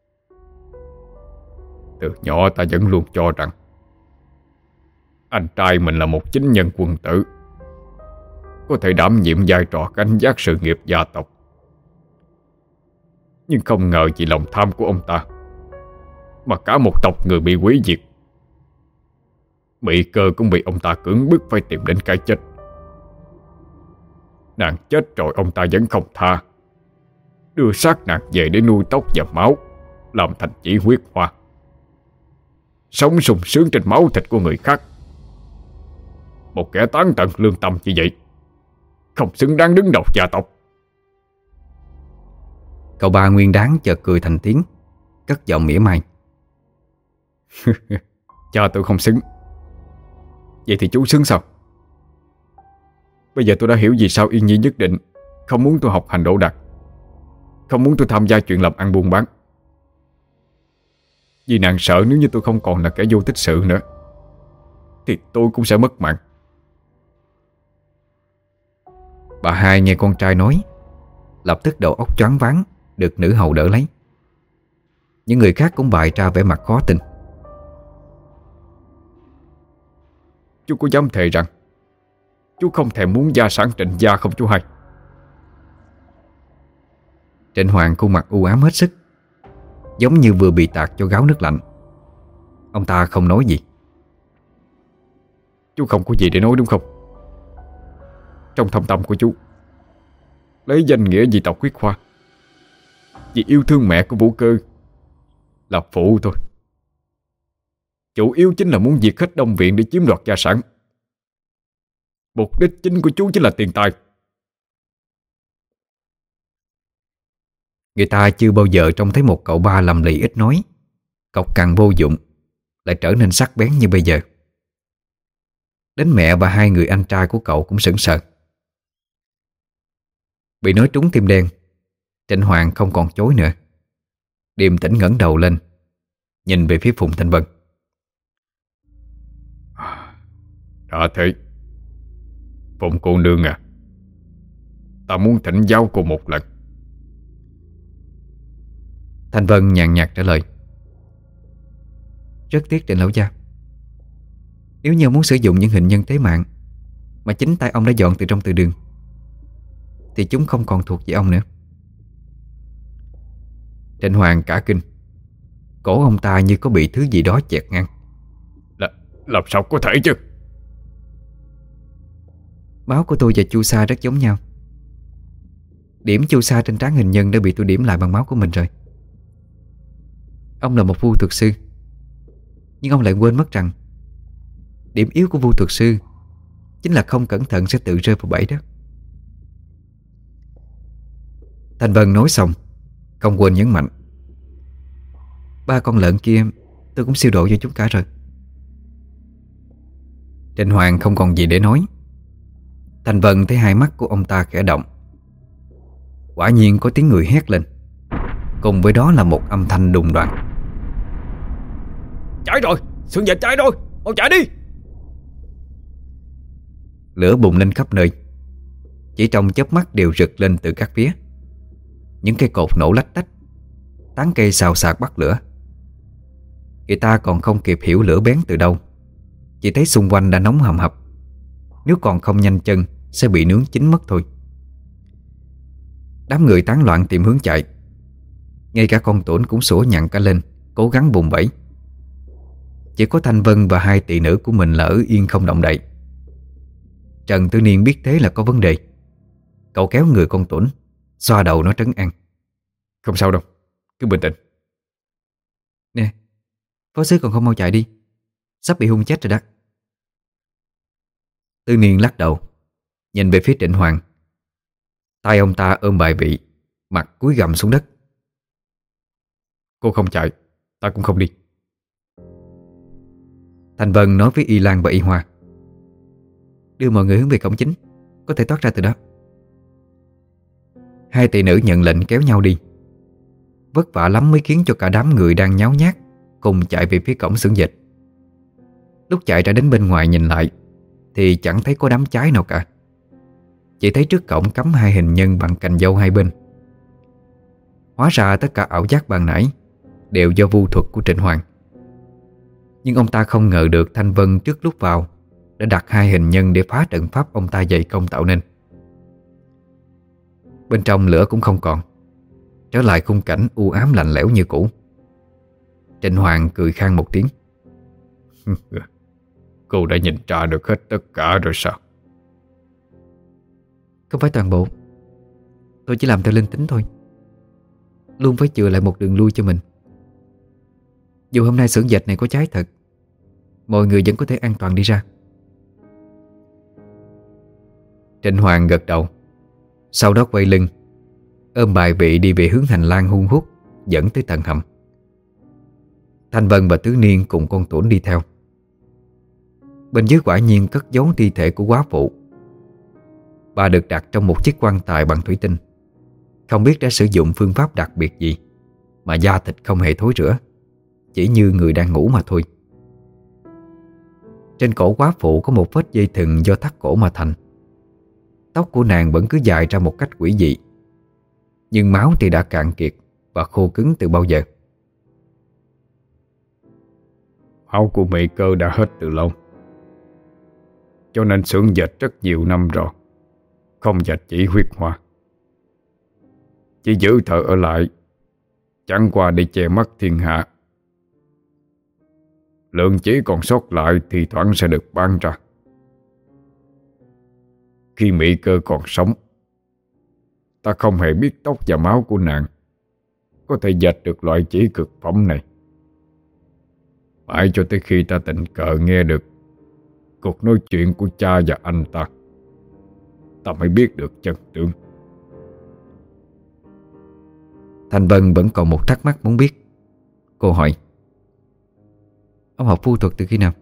Từ nhỏ ta vẫn luôn cho rằng anh trai mình là một chính nhân quân tử, có thể đảm nhiệm vai trò gánh vác sự nghiệp gia tộc. Nhưng không ngờ vì lòng tham của ông ta mà cả một tộc người bị hủy diệt. Mị Cơ cũng bị ông ta cưỡng bức phải tìm đến cái chết. Nàng chết rồi ông ta vẫn không tha, đưa xác nàng về để nuôi tóc và máu, làm thành chỉ huyết hoa, sống sung sướng trên máu thịt của người khác. Một kẻ tán tận lương tâm như vậy không xứng đáng đứng đầu gia tộc. Cậu ba Nguyên Đáng chợt cười thành tiếng, cất giọng mỉa mai: Cha tôi không xứng, vậy thì chú xứng sao? Bây giờ tôi đã hiểu vì sao Yên Nhi nhất định không muốn tôi học hành đỗ đạt, không muốn tôi tham gia chuyện làm ăn buôn bán. Vì nàng sợ nếu như tôi không còn là kẻ vô tích sự nữa thì tôi cũng sẽ mất mạng. Bà hai nghe con trai nói, lập tức đầu óc choáng váng, được nữ hầu đỡ lấy. Những người khác cũng bày ra vẻ mặt khó tin. Chú có dám thề rằng chú không thèm muốn gia sản Trịnh gia không chú hai? Trịnh Hoàng khuôn mặt u ám hết sức, giống như vừa bị tạt cho gáo nước lạnh. Ông ta không nói gì. Chú không có gì để nói đúng không? Trong thâm tâm của chú, lấy danh nghĩa vì tộc huyết hoa, vì yêu thương mẹ của Vũ Cơ, là phụ thôi. Chủ yếu chính là muốn diệt hết Đông Viện để chiếm đoạt gia sản. Mục đích chính của chú chính là tiền tài. Người ta chưa bao giờ trông thấy một cậu ba lầm lì ít nói, cọc cằn vô dụng, lại trở nên sắc bén như bây giờ. Đến mẹ và hai người anh trai của cậu cũng sững sờ. Bị nói trúng tim đen, Trịnh Hoàng không còn chối nữa, điềm tĩnh ngẩng đầu lên, nhìn về phía Phùng Thanh Vân. Đã thế, Phùng cô nương à, ta muốn thỉnh giáo cô một lần. Thanh Vân nhàn nhạt trả lời: Rất tiếc Trịnh lão gia, nếu như muốn sử dụng những hình nhân tế mạng mà chính tay ông đã dọn từ trong từ đường thì chúng không còn thuộc về ông nữa. Trịnh Hoàng cả kinh, cổ ông ta như có bị thứ gì đó chẹt ngang. Làm sao có thể chứ? Máu của tôi và chu sa rất giống nhau. Điểm chu sa trên trán hình nhân đã bị tôi điểm lại bằng máu của mình rồi. Ông là một vu thuật sư, nhưng ông lại quên mất rằng điểm yếu của vu thuật sư chính là không cẩn thận sẽ tự rơi vào bẫy đó. Thanh Vân nói xong, không quên nhấn mạnh: Ba con lợn kia tôi cũng siêu độ cho chúng cả rồi. Trịnh Hoàng không còn gì để nói. Thanh Vân thấy hai mắt của ông ta khẽ động. Quả nhiên có tiếng người hét lên, cùng với đó là một âm thanh đùng đoàng: Cháy rồi, xưởng dệt cháy rồi, mau chạy đi! Lửa bùng lên khắp nơi, chỉ trong chớp mắt đều rực lên từ các phía. Những cây cột nổ lách tách, tán cây xào xạc bắt lửa. Người ta còn không kịp hiểu lửa bén từ đâu, chỉ thấy xung quanh đã nóng hầm hập, nếu còn không nhanh chân sẽ bị nướng chín mất thôi. Đám người tán loạn tìm hướng chạy. Ngay cả con Tuấn cũng sủa nhặn cả lên, cố gắng vùng vẫy. Chỉ có Thanh Vân và hai tỳ nữ của mình là ở yên không động đậy. Trần Tư Niên biết thế là có vấn đề. Cậu kéo người con Tuấn, xoa đầu nó trấn an: Không sao đâu, cứ bình tĩnh. Nè, phó sứ còn không mau chạy đi, Sắp bị hung chết rồi đó. Tư Niên lắc đầu, nhìn về phía Trịnh Hoàng. Tay ông ta ôm bài vị, mặt cúi gằm xuống đất. Cô không chạy, ta cũng không đi. Thành Vân nói với Y Lan và Y Hoa. Đưa mọi người hướng về cổng chính, có thể thoát ra từ đó. Hai tỷ nữ nhận lệnh kéo nhau đi. Vất vả lắm mới khiến cho cả đám người đang nháo nhác cùng chạy về phía cổng xưởng dệt. Lúc chạy ra đến bên ngoài nhìn lại thì chẳng thấy có đám cháy nào cả. Chỉ thấy trước cổng cắm hai hình nhân bằng cành dâu hai bên. Hóa ra tất cả ảo giác ban nãy đều do vu thuật của Trịnh Hoàng. Nhưng ông ta không ngờ được Thanh Vân trước lúc vào đã đặt hai hình nhân để phá trận pháp ông ta dày công tạo nên. Bên trong lửa cũng không còn, trở lại khung cảnh u ám lạnh lẽo như cũ. Trịnh Hoàng cười khan một tiếng. Cô đã nhìn ra được hết tất cả rồi sao? Không phải toàn bộ. Tôi chỉ làm theo linh tính thôi. Luôn phải chừa lại một đường lui cho mình. Dù hôm nay xưởng dệt này có cháy thật, mọi người vẫn có thể an toàn đi ra. Trịnh Hoàng gật đầu, sau đó quay lưng, ôm bài vị đi về hướng hành lang hun hút dẫn tới tầng hầm. Thanh Vân và Tứ Niên cùng con Tuấn đi theo. Bên dưới quả nhiên cất giấu thi thể của quá phụ. Bà được đặt trong một chiếc quan tài bằng thủy tinh. Không biết đã sử dụng phương pháp đặc biệt gì mà da thịt không hề thối rữa, chỉ như người đang ngủ mà thôi. Trên cổ quá phụ có một vết dây thừng do thắt cổ mà thành. Tóc của nàng vẫn cứ dài ra một cách quỷ dị, nhưng máu thì đã cạn kiệt và khô cứng từ bao giờ. Máu của Mỹ Cơ đã hết từ lâu, cho nên xưởng dệt rất nhiều năm rồi không dệt chỉ huyết hoa. Chỉ giữ thợ ở lại chẳng qua để che mắt thiên hạ. Lượng chỉ còn sót lại thì thoảng sẽ được bán ra. Khi Mỹ Cơ còn sống, ta không hề biết tóc và máu của nàng có thể dệt được loại chỉ cực phẩm này. Mãi cho tới khi ta tình cờ nghe được cuộc nói chuyện của cha và anh ta mới biết được chân tướng. Thanh Vân vẫn còn một thắc mắc muốn biết. Cô hỏi: Ông học phu thuật từ khi nào?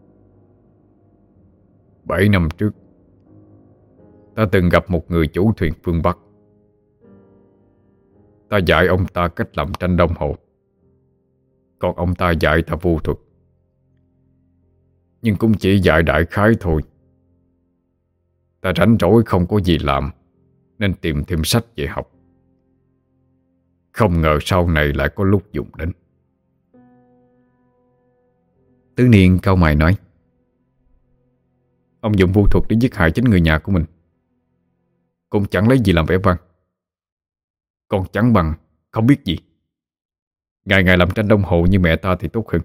7 năm trước, ta từng gặp một người chủ thuyền phương Bắc. Ta dạy ông ta cách làm tranh đồng hồ, còn ông ta dạy ta phu thuật. Nhưng cũng chỉ dạy đại khái thôi. Ta rảnh rỗi không có gì làm nên tìm thêm sách về học. Không ngờ sau này lại có lúc dùng đến. Tứ Niên cau mày nói: Ông dùng vu thuật để giết hại chính người nhà của mình, cũng chẳng lấy gì làm vẻ vang. Còn chẳng bằng không biết gì. Ngày ngày làm tranh đồng hồ như mẹ ta thì tốt hơn.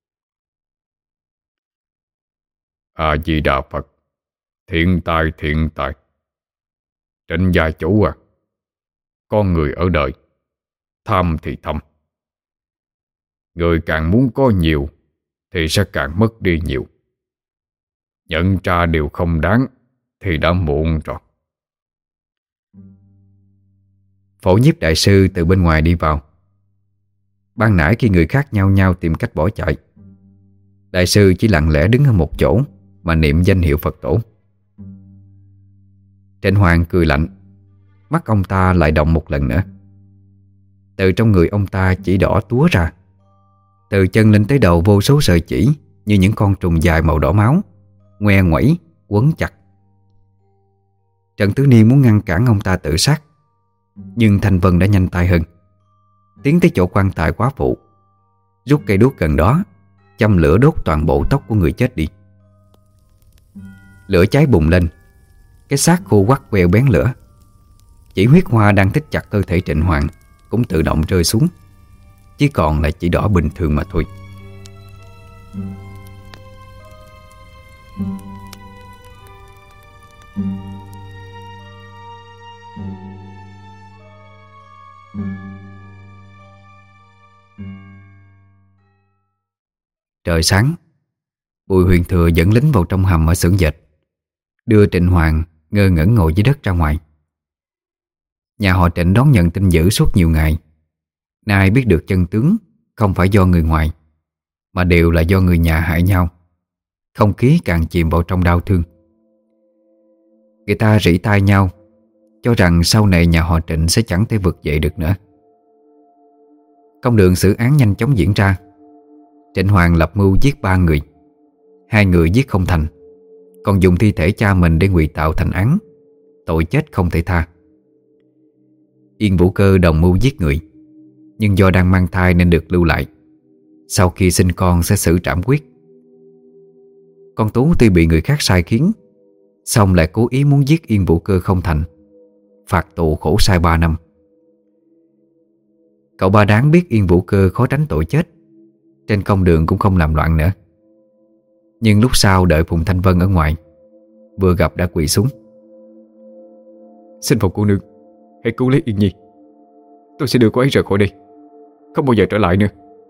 A-di-đà Phật. Thiện tài, thiện tài. Trịnh gia chủ à, con người ở đời tham thì thầm. Người càng muốn có nhiều thì sẽ càng mất đi nhiều. Nhận ra điều không đáng thì đã muộn rồi. Phổ Nhiếp đại sư từ bên ngoài đi vào. Ban nãy khi người khác nhao nhao tìm cách bỏ chạy, đại sư chỉ lặng lẽ đứng ở một chỗ mà niệm danh hiệu Phật tổ. Trịnh Hoàng cười lạnh, mắt ông ta lại động một lần nữa. Từ trong người ông ta chỉ đỏ túa ra, từ chân lên tới đầu vô số sợi chỉ như những con trùng dài màu đỏ máu, ngoe nguẩy, quấn chặt. Trần Tứ Niên muốn ngăn cản ông ta tự sát, nhưng Thanh Vân đã nhanh tay hơn, tiến tới chỗ quan tài quá phụ, rút cây đuốc gần đó, châm lửa đốt toàn bộ tóc của người chết đi. Lửa cháy bùng lên, cái xác khô quắt queo bén lửa. Chỉ huyết hoa đang thít chặt cơ thể Trịnh Hoàng cũng tự động rơi xuống, chỉ còn là chỉ đỏ bình thường mà thôi. Trời sáng, Bùi Huyền Thừa dẫn lính vào trong hầm ở xưởng dệt, đưa Trịnh Hoàng ngơ ngẩn ngồi dưới đất ra ngoài. Nhà họ Trịnh đón nhận tin dữ suốt nhiều ngày. Nay biết được chân tướng không phải do người ngoài, mà đều là do người nhà hại nhau. Không khí càng chìm vào trong đau thương. Người ta rỉ tai nhau, cho rằng sau này nhà họ Trịnh sẽ chẳng thể vực dậy được nữa. Công đường xử án nhanh chóng diễn ra. Trịnh Hoàng lập mưu giết 3 người. 2 người giết không thành, còn dùng thi thể cha mình để ngụy tạo thành án, tội chết không thể tha. Yên Vũ Cơ đồng mưu giết người, nhưng do đang mang thai nên được lưu lại. Sau khi sinh con sẽ xử trảm quyết. Con Tú tuy bị người khác sai khiến, xong lại cố ý muốn giết Yên Vũ Cơ không thành, phạt tù khổ sai 3 năm. Cậu Ba Đáng biết Yên Vũ Cơ khó tránh tội chết, trên công đường cũng không làm loạn nữa. Nhưng lúc sau đợi Phùng Thanh Vân ở ngoài, vừa gặp đã quỳ xuống. Xin phụng cô nương, hãy cứu lấy Yên Nhi. Tôi sẽ đưa cô ấy rời khỏi đây, không bao giờ trở lại nữa.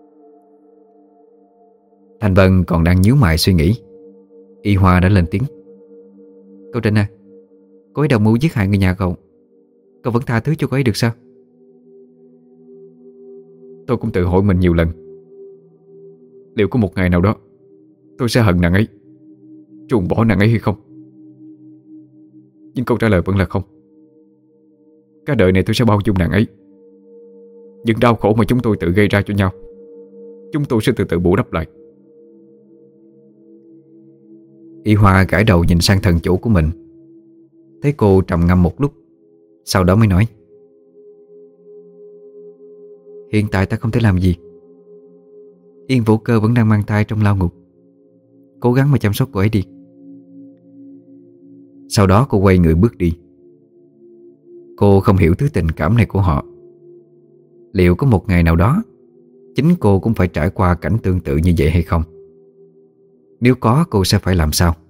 Thanh Vân còn đang nhíu mày suy nghĩ, Y Hoa đã lên tiếng. Cậu Trịnh à, cô ấy đồng mưu giết hại người nhà cậu, cậu vẫn tha thứ cho cô ấy được sao? Tôi cũng tự hỏi mình nhiều lần, liệu có một ngày nào đó tôi sẽ hận nàng ấy, truồng bỏ nàng ấy hay không? Nhưng câu trả lời vẫn là không. Cả đời này tôi sẽ bao dung nàng ấy. Những đau khổ mà chúng tôi tự gây ra cho nhau, chúng tôi sẽ từ từ bù đắp lại. Y Hoa gãi đầu nhìn sang thần chủ của mình. Thấy cô trầm ngâm một lúc, sau đó mới nói. Hiện tại ta không thể làm gì. Yên Vũ Cơ vẫn đang mang thai trong lao ngục, cố gắng mà chăm sóc cô ấy đi. Sau đó cô quay người bước đi. Cô không hiểu thứ tình cảm này của họ. Liệu có một ngày nào đó chính cô cũng phải trải qua cảnh tương tự như vậy hay không? Nếu có, cô sẽ phải làm sao?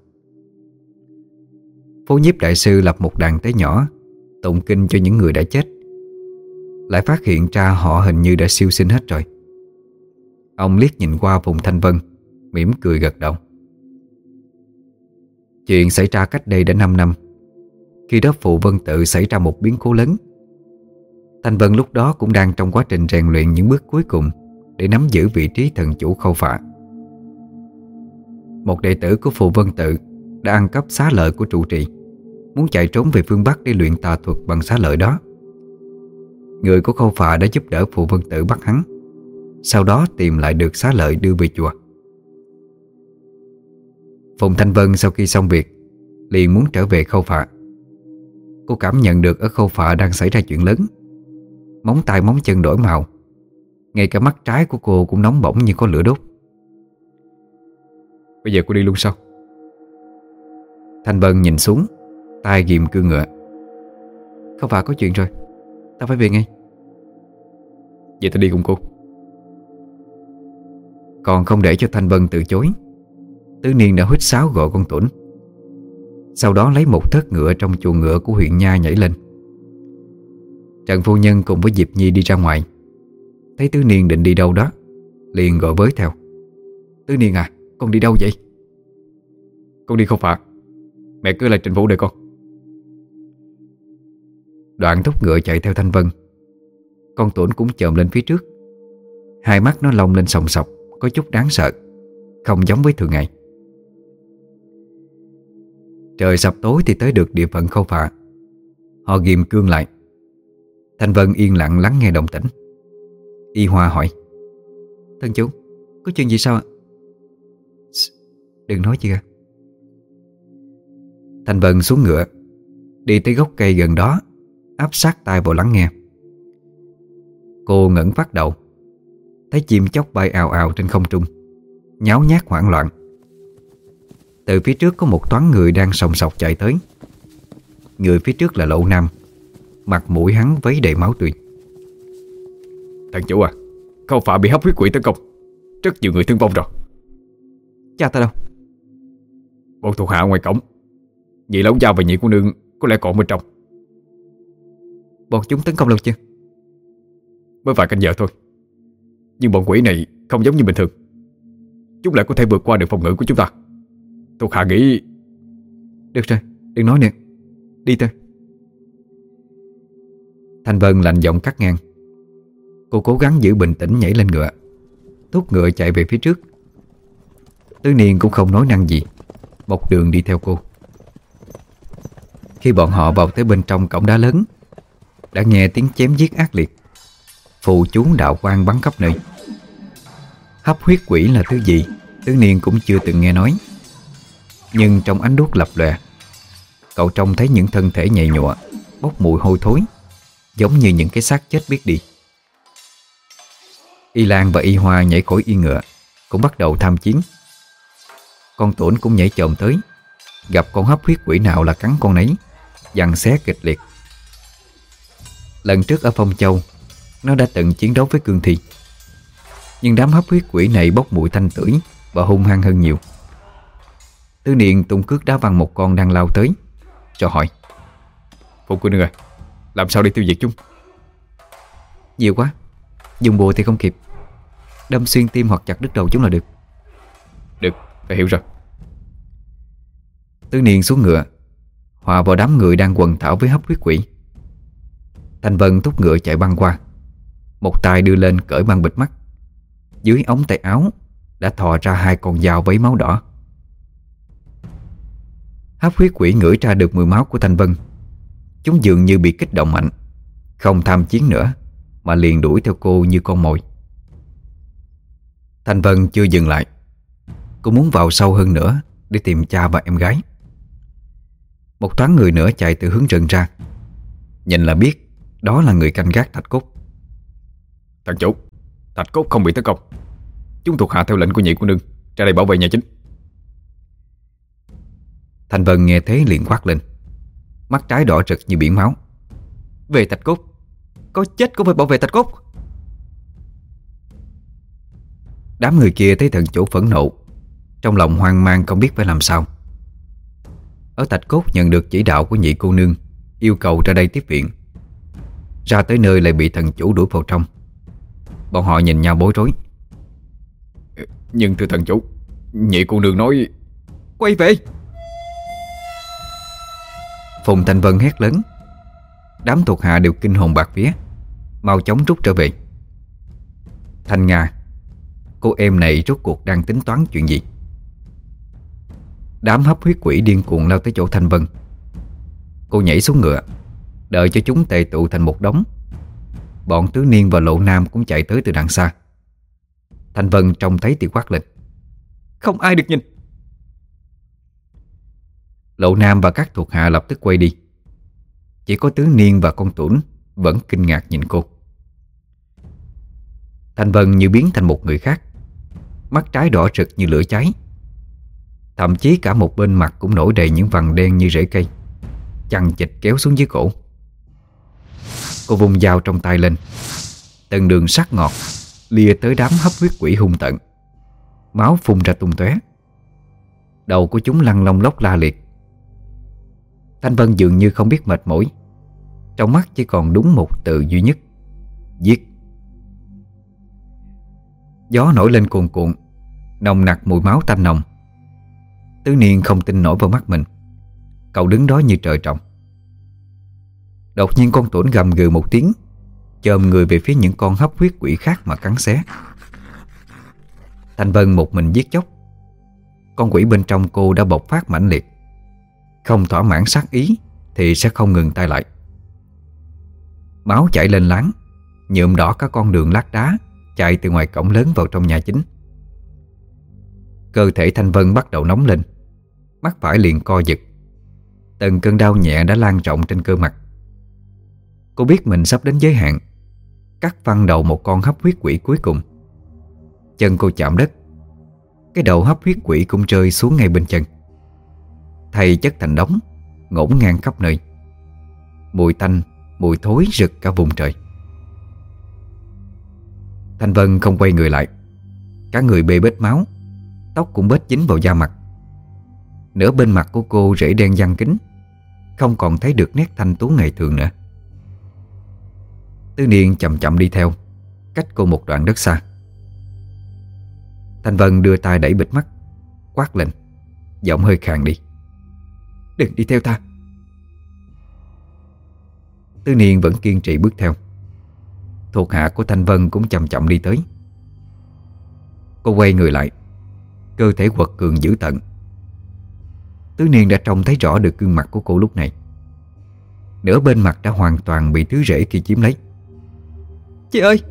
Phố Nhiếp đại sư lập một đàn tế nhỏ tụng kinh cho những người đã chết. Lại phát hiện ra họ hình như đã siêu sinh hết rồi. Ông liếc nhìn qua Phùng Thanh Vân, mỉm cười gật đầu. Chuyện xảy ra cách đây đã 5 năm. Khi đó Phụ Vân Tự xảy ra một biến cố lớn. Thanh Vân lúc đó cũng đang trong quá trình rèn luyện những bước cuối cùng để nắm giữ vị trí thần chủ Khâu Phạ. Một đệ tử của Phụ Vân Tự đã ăn cắp xá lợi của trụ trì, muốn chạy trốn về phương Bắc để luyện tà thuật bằng xá lợi đó. Người của Khâu Phạ đã giúp đỡ Phụ Vân Tự bắt hắn, sau đó tìm lại được xá lợi đưa về chùa. Phùng Thanh Vân sau khi xong việc liền muốn trở về Khâu Phạ. Cô cảm nhận được ở Khâu Phạ đang xảy ra chuyện lớn. Móng tay móng chân đổi màu, ngay cả mắt trái của cô cũng nóng bỏng như có lửa đốt. Bây giờ cô đi luôn sao? Thanh Vân nhìn xuống, tay ghim cương ngựa. Không phải có chuyện rồi, ta phải về ngay. Vậy ta đi cùng cô. Còn không để cho Thanh Vân từ chối, Tứ Niên đã huýt sáo gọi con Tuấn. Sau đó lấy một thớt ngựa trong chuồng ngựa của huyện Nha nhảy lên. Trần phu nhân cùng với Diệp Nhi đi ra ngoài. Thấy Tứ Niên định đi đâu đó, liền gọi với theo. Tứ Niên à, con đi đâu vậy? Con đi không phải. Mẹ cứ lại Trịnh Vũ đợi con. Đoạn thúc ngựa chạy theo Thanh Vân. Con Tuấn cũng chồm lên phía trước. Hai mắt nó lông lên sòng sọc, có chút đáng sợ, không giống với thường ngày. Trời sập tối thì tới được địa phận Khâu Phạ. Họ ghim cương lại. Thanh Vân yên lặng lắng nghe động tĩnh. Y Hoa hỏi. Thân chủ, có chuyện gì sao ạ? Đừng nói chi cả. Thanh Vân xuống ngựa, đi tới gốc cây gần đó, áp sát tai vào lắng nghe. Cô ngẩng phát đầu, thấy chim chóc bay ào ào trên không trung, nháo nhác hoảng loạn. Từ phía trước có một toán người đang sòng sọc chạy tới. Người phía trước là Lộ Nam, mặt mũi hắn vấy đầy máu tươi. Thằng chủ à, Khâu Phạ bị hấp huyết quỷ tấn công, rất nhiều người thương vong rồi. Cha ta đâu? Bọn thuộc hạ ngoài cổng. Nhị lão gia và nhị cô nương có lẽ còn bên trong. Bọn chúng tấn công lâu chưa? Mới vài canh giờ thôi, nhưng bọn quỷ này không giống như bình thường. chúng lại có thể vượt qua được phòng ngự của chúng ta. Thuộc hạ nghĩ... Được rồi, đừng nói nữa. Đi thôi. Thanh Vân lạnh giọng cắt ngang. Cô cố gắng giữ bình tĩnh nhảy lên ngựa, thúc ngựa chạy về phía trước. Tứ Niên cũng không nói năng gì, một đường đi theo cô. Khi bọn họ vào tới bên trong cổng đá lớn, đã nghe tiếng chém giết ác liệt, phù chú đạo quang bắn khắp nơi. Hấp huyết quỷ là thứ gì Tứ Niên cũng chưa từng nghe nói. Nhưng trong ánh đuốc lập lòe, cậu trông thấy những thân thể nhầy nhụa, bốc mùi hôi thối, giống như những cái xác chết biết đi. Y Lan và Y Hoa nhảy khỏi yên ngựa, cũng bắt đầu tham chiến. Con Tuổn cũng nhảy chồm tới, gặp con hấp huyết quỷ nào là cắn con nấy, giằng xé kịch liệt. Lần trước ở Phong Châu, nó đã từng chiến đấu với cương thi, nhưng đám hấp huyết quỷ này bốc mùi thanh tưởi và hung hăng hơn nhiều. Tứ Niên tung cước đá văng một con đang lao tới, cho hỏi: Phụ cô nương ơi, làm sao để tiêu diệt chúng? Nhiều quá, dùng bùa thì không kịp. Đâm xuyên tim hoặc chặt đứt đầu chúng là được. Được, tôi hiểu rồi. Tứ Niên xuống ngựa, hòa vào đám người đang quần thảo với hấp huyết quỷ. Thanh Vân thúc ngựa chạy băng qua, một tay đưa lên cởi băng bịt mắt. Dưới ống tay áo đã thò ra hai con dao vấy máu đỏ. Hấp huyết quỷ ngửi ra được mùi máu của Thanh Vân. Chúng dường như bị kích động mạnh, không tham chiến nữa, mà liền đuổi theo cô như con mồi. Thanh Vân chưa dừng lại. Cô muốn vào sâu hơn nữa để tìm cha và em gái. Một thoáng người nữa chạy từ hướng rừng ra. Nhìn là biết đó là người canh gác Thạch Cốt. Thằng chủ, Thạch Cốt không bị tấn công. Chúng thuộc hạ theo lệnh của nhị cô nương ra đây bảo vệ nhà chính. Thanh Vân nghe thế liền quát lên, mắt trái đỏ rực như biển máu. Về Thạch Cốt, có chết cũng phải bảo vệ Thạch Cốt. Đám người kia thấy thần chủ phẫn nộ, trong lòng hoang mang không biết phải làm sao. Ở Thạch Cốt nhận được chỉ đạo của nhị cô nương, yêu cầu ra đây tiếp viện. Ra tới nơi lại bị thần chủ đuổi vào trong. Bọn họ nhìn nhau bối rối. Nhưng thưa thần chủ, nhị cô nương nói... Quay về. Phùng Thanh Vân hét lớn. Đám thuộc hạ đều kinh hồn bạt vía, mau chóng rút trở về. Thanh Nga, cô em này rốt cuộc đang tính toán chuyện gì? Đám hấp huyết quỷ điên cuồng lao tới chỗ Thanh Vân. Cô nhảy xuống ngựa, đợi cho chúng tề tụ thành một đống. Bọn Tứ Niên và Lộ Nam cũng chạy tới từ đằng xa. Thanh Vân trông thấy thì quát lên: Không ai được nhìn. Lộ Nam và các thuộc hạ lập tức quay đi. Chỉ có Tứ Niên và con Tuổn vẫn kinh ngạc nhìn cô. Thanh Vân như biến thành một người khác, mắt trái đỏ rực như lửa cháy. Thậm chí cả một bên mặt cũng nổi đầy những vằn đen như rễ cây, chằng chịt kéo xuống dưới cổ. Cô vung dao trong tay lên, từng đường sắc ngọt lìa tới đám hấp huyết quỷ hung tợn. Máu phun ra tung tóe. Đầu của chúng lăn lông lốc la liệt. Thanh Vân dường như không biết mệt mỏi, trong mắt chỉ còn đúng một từ duy nhất: giết. Gió nổi lên cuồn cuộn, nồng nặc mùi máu tanh nồng. Tứ Niên không tin nổi vào mắt mình. Cậu đứng đó như trời trồng. Đột nhiên con Tuổn gầm gừ một tiếng, chồm người về phía những con hấp huyết quỷ khác mà cắn xé. Thanh Vân một mình giết chóc. Con quỷ bên trong cô đã bộc phát mãnh liệt, không thỏa mãn sát ý thì sẽ không ngừng tay lại. Máu chảy lên láng, nhuộm đỏ các con đường lát đá chạy từ ngoài cổng lớn vào trong nhà chính. Cơ thể Thanh Vân bắt đầu nóng lên, mắt phải liền co giật. Từng cơn đau nhẹ đã lan rộng trên cơ mặt. Cô biết mình sắp đến giới hạn, cắt văng đầu một con hấp huyết quỷ cuối cùng. Chân cô chạm đất, cái đầu hấp huyết quỷ cũng rơi xuống ngay bên chân, thây chất thành đống, ngổn ngang khắp nơi. Mùi tanh, mùi thối rực cả vùng trời. Thanh Vân không quay người lại. Cả người bê bết máu, tóc cũng bết dính vào da mặt. Nửa bên mặt của cô rễ đen giăng kính, không còn thấy được nét thanh tú ngày thường nữa. Tứ Niên chậm chậm đi theo, cách cô một đoạn đất xa. Thanh Vân đưa tay đẩy bịt mắt, quát lên, giọng hơi khàn đi: "Đừng đi theo ta." Tứ Niên vẫn kiên trì bước theo. Thuộc hạ của Thanh Vân cũng chậm chậm đi tới. Cô quay người lại, cơ thể quật cường dữ tợn. Tứ Niên đã trông thấy rõ được gương mặt của cô lúc này. Nửa bên mặt đã hoàn toàn bị thứ rễ kia chiếm lấy. "Chị ơi!"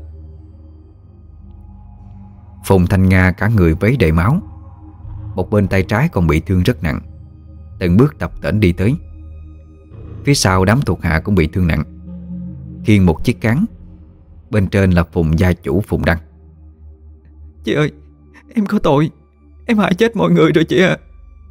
Phùng Thanh Nga cả người vấy đầy máu, một bên tay trái còn bị thương rất nặng, từng bước tập tễnh đi tới. Phía sau đám thuộc hạ cũng bị thương nặng, khiêng một chiếc cán, bên trên là Phùng gia chủ Phùng Đăng. "Chị ơi, em có tội, em hại chết mọi người rồi chị ạ."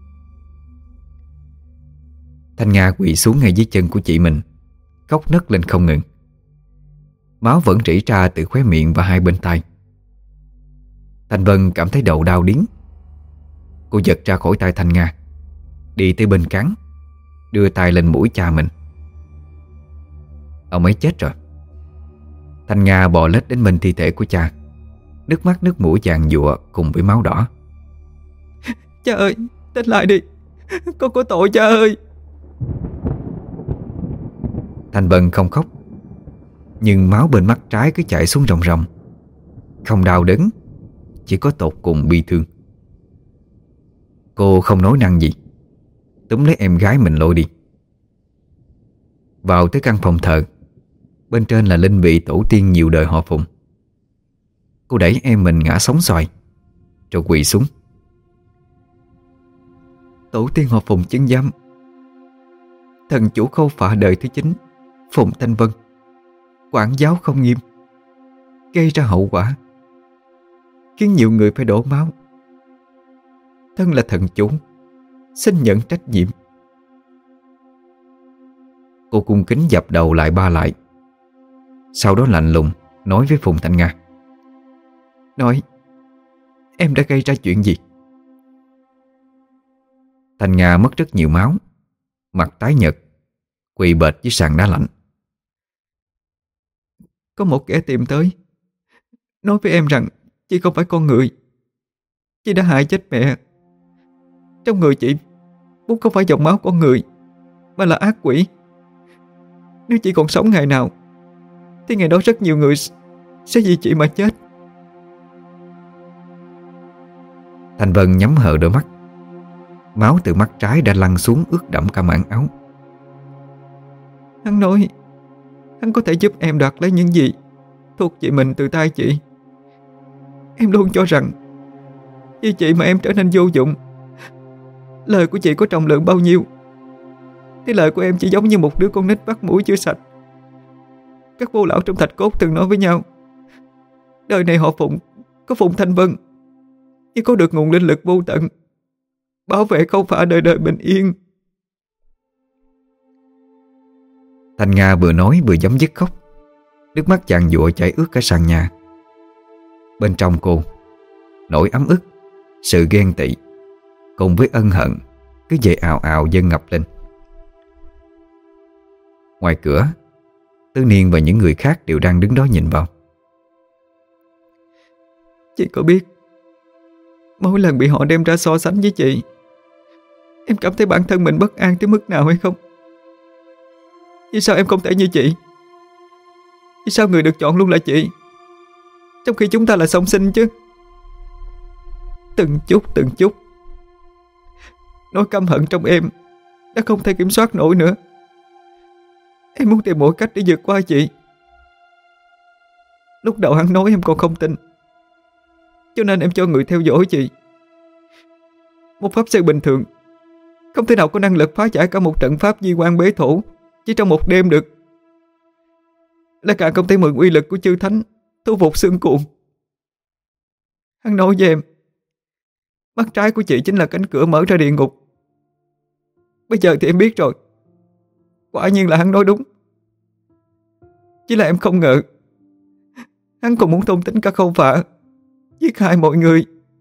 Thanh Nga quỳ xuống ngay dưới chân của chị mình, khóc nấc lên không ngừng. Máu vẫn rỉ ra từ khóe miệng và hai bên tai. Thanh Vân cảm thấy đầu đau điếng. Cô giật ra khỏi tay Thanh Nga, đi tới bên cán, đưa tay lên mũi cha mình. Ông ấy chết rồi. Thanh Nga bò lết đến bên thi thể của cha, nước mắt nước mũi giàn giụa cùng với máu đỏ. "Cha ơi, tỉnh lại đi, con có tội cha ơi." Thanh Vân không khóc, nhưng máu bên mắt trái cứ chảy xuống ròng ròng. Không đau đớn, chỉ có tột cùng bi thương. Cô không nói năng gì, túm lấy em gái mình lôi đi. Vào tới căn phòng thờ, bên trên là linh vị tổ tiên nhiều đời họ Phùng. Cô đẩy em mình ngã sóng xoài, rồi quỳ xuống. "Tổ tiên họ Phùng chứng giám, thần chủ Khâu Phạ đời thứ 9 Phùng Thanh Vân quản giáo không nghiêm, gây ra hậu quả khiến nhiều người phải đổ máu. Thân là thần chủ, xin nhận trách nhiệm." Cô cung kính dập đầu lại ba lại. Sau đó lạnh lùng nói với Phùng Thanh Nga: "Nói, em đã gây ra chuyện gì?" Thanh Nga mất rất nhiều máu, mặt tái nhợt, quỳ bệt dưới sàn đá lạnh. "Có một kẻ tìm tới, nói với em rằng chị không phải con người. Chị đã hại chết mẹ. Trong người chị vốn không phải dòng máu con người, mà là ác quỷ. Nếu chị còn sống ngày nào, thì ngày đó rất nhiều người sẽ vì chị mà chết." Thanh Vân nhắm hờ đôi mắt. Máu từ mắt trái đã lăn xuống ướt đẫm cả mảng áo. "Hắn nói hắn có thể giúp em đoạt lấy những gì thuộc về mình từ tay chị. Em luôn cho rằng vì chị mà em trở nên vô dụng. Lời của chị có trọng lượng bao nhiêu thì lời của em chỉ giống như một đứa con nít bắt mũi chưa sạch. Các vô lão trong thạch cốt từng nói với nhau, đời này họ Phụng có Phụng Thanh Vân, nhưng có được nguồn linh lực vô tận, bảo vệ Khâu Phạ đời đời bình yên." Thanh Nga vừa nói vừa giấm dứt khóc, nước mắt giàn giụa chảy ướt cả sàn nhà. Bên trong cô, nỗi ấm ức, sự ghen tị cùng với ân hận cứ vậy ào ào dâng ngập lên. Ngoài cửa, Tứ Niên và những người khác đều đang đứng đó nhìn vào. "Chị có biết, mỗi lần bị họ đem ra so sánh với chị, em cảm thấy bản thân mình bất an tới mức nào hay không? Vì sao em không thể như chị? Vì sao người được chọn luôn là chị, trong khi chúng ta là song sinh chứ?" Từng chút nỗi căm hận trong em đã không thể kiểm soát nổi nữa. Em muốn tìm mọi cách để vượt qua chị. Lúc đầu hắn nói em còn không tin, cho nên em cho người theo dõi chị. Một pháp sư bình thường không thể nào có năng lực phá giải cả một trận pháp di quan bế thổ chỉ trong một đêm được. Lại càng không thể mượn uy lực của chư thánh thu phục xương cuồng. Hắn nói với em, mắt trái của chị chính là cánh cửa mở ra địa ngục. Bây giờ thì em biết rồi, quả nhiên là hắn nói đúng. Chỉ là em không ngờ hắn còn muốn thôn tính cả Khâu Phạ, giết hại mọi người.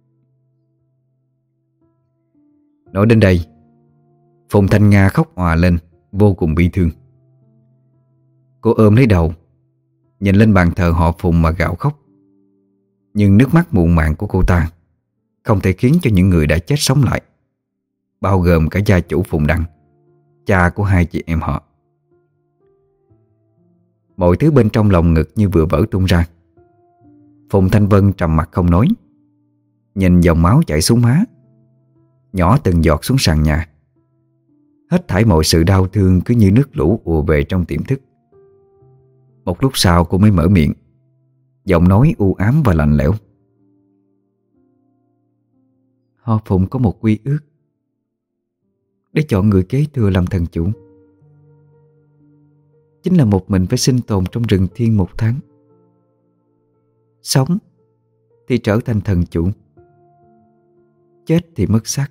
Nói đến đây, Phùng Thanh Nga khóc òa lên, vô cùng bi thương. Cô ôm lấy đầu, nhìn lên bàn thờ họ Phùng mà gào khóc. Nhưng nước mắt muộn màng của cô ta không thể khiến cho những người đã chết sống lại, bao gồm cả gia chủ Phùng Đăng, cha của hai chị em họ. Mọi thứ bên trong lòng ngực như vừa vỡ tung ra. Phùng Thanh Vân trầm mặc không nói, nhìn dòng máu chảy xuống má, nhỏ từng giọt xuống sàn nhà. Hết thảy mọi sự đau thương cứ như nước lũ ùa về trong tiềm thức. Một lúc sau cô mới mở miệng, giọng nói u ám và lạnh lẽo. Họ Phùng có một quy ước để chọn người kế thừa làm thần chủ, chính là một mình phải sinh tồn trong rừng thiên 1 tháng. Sống thì trở thành thần chủ, chết thì mất xác.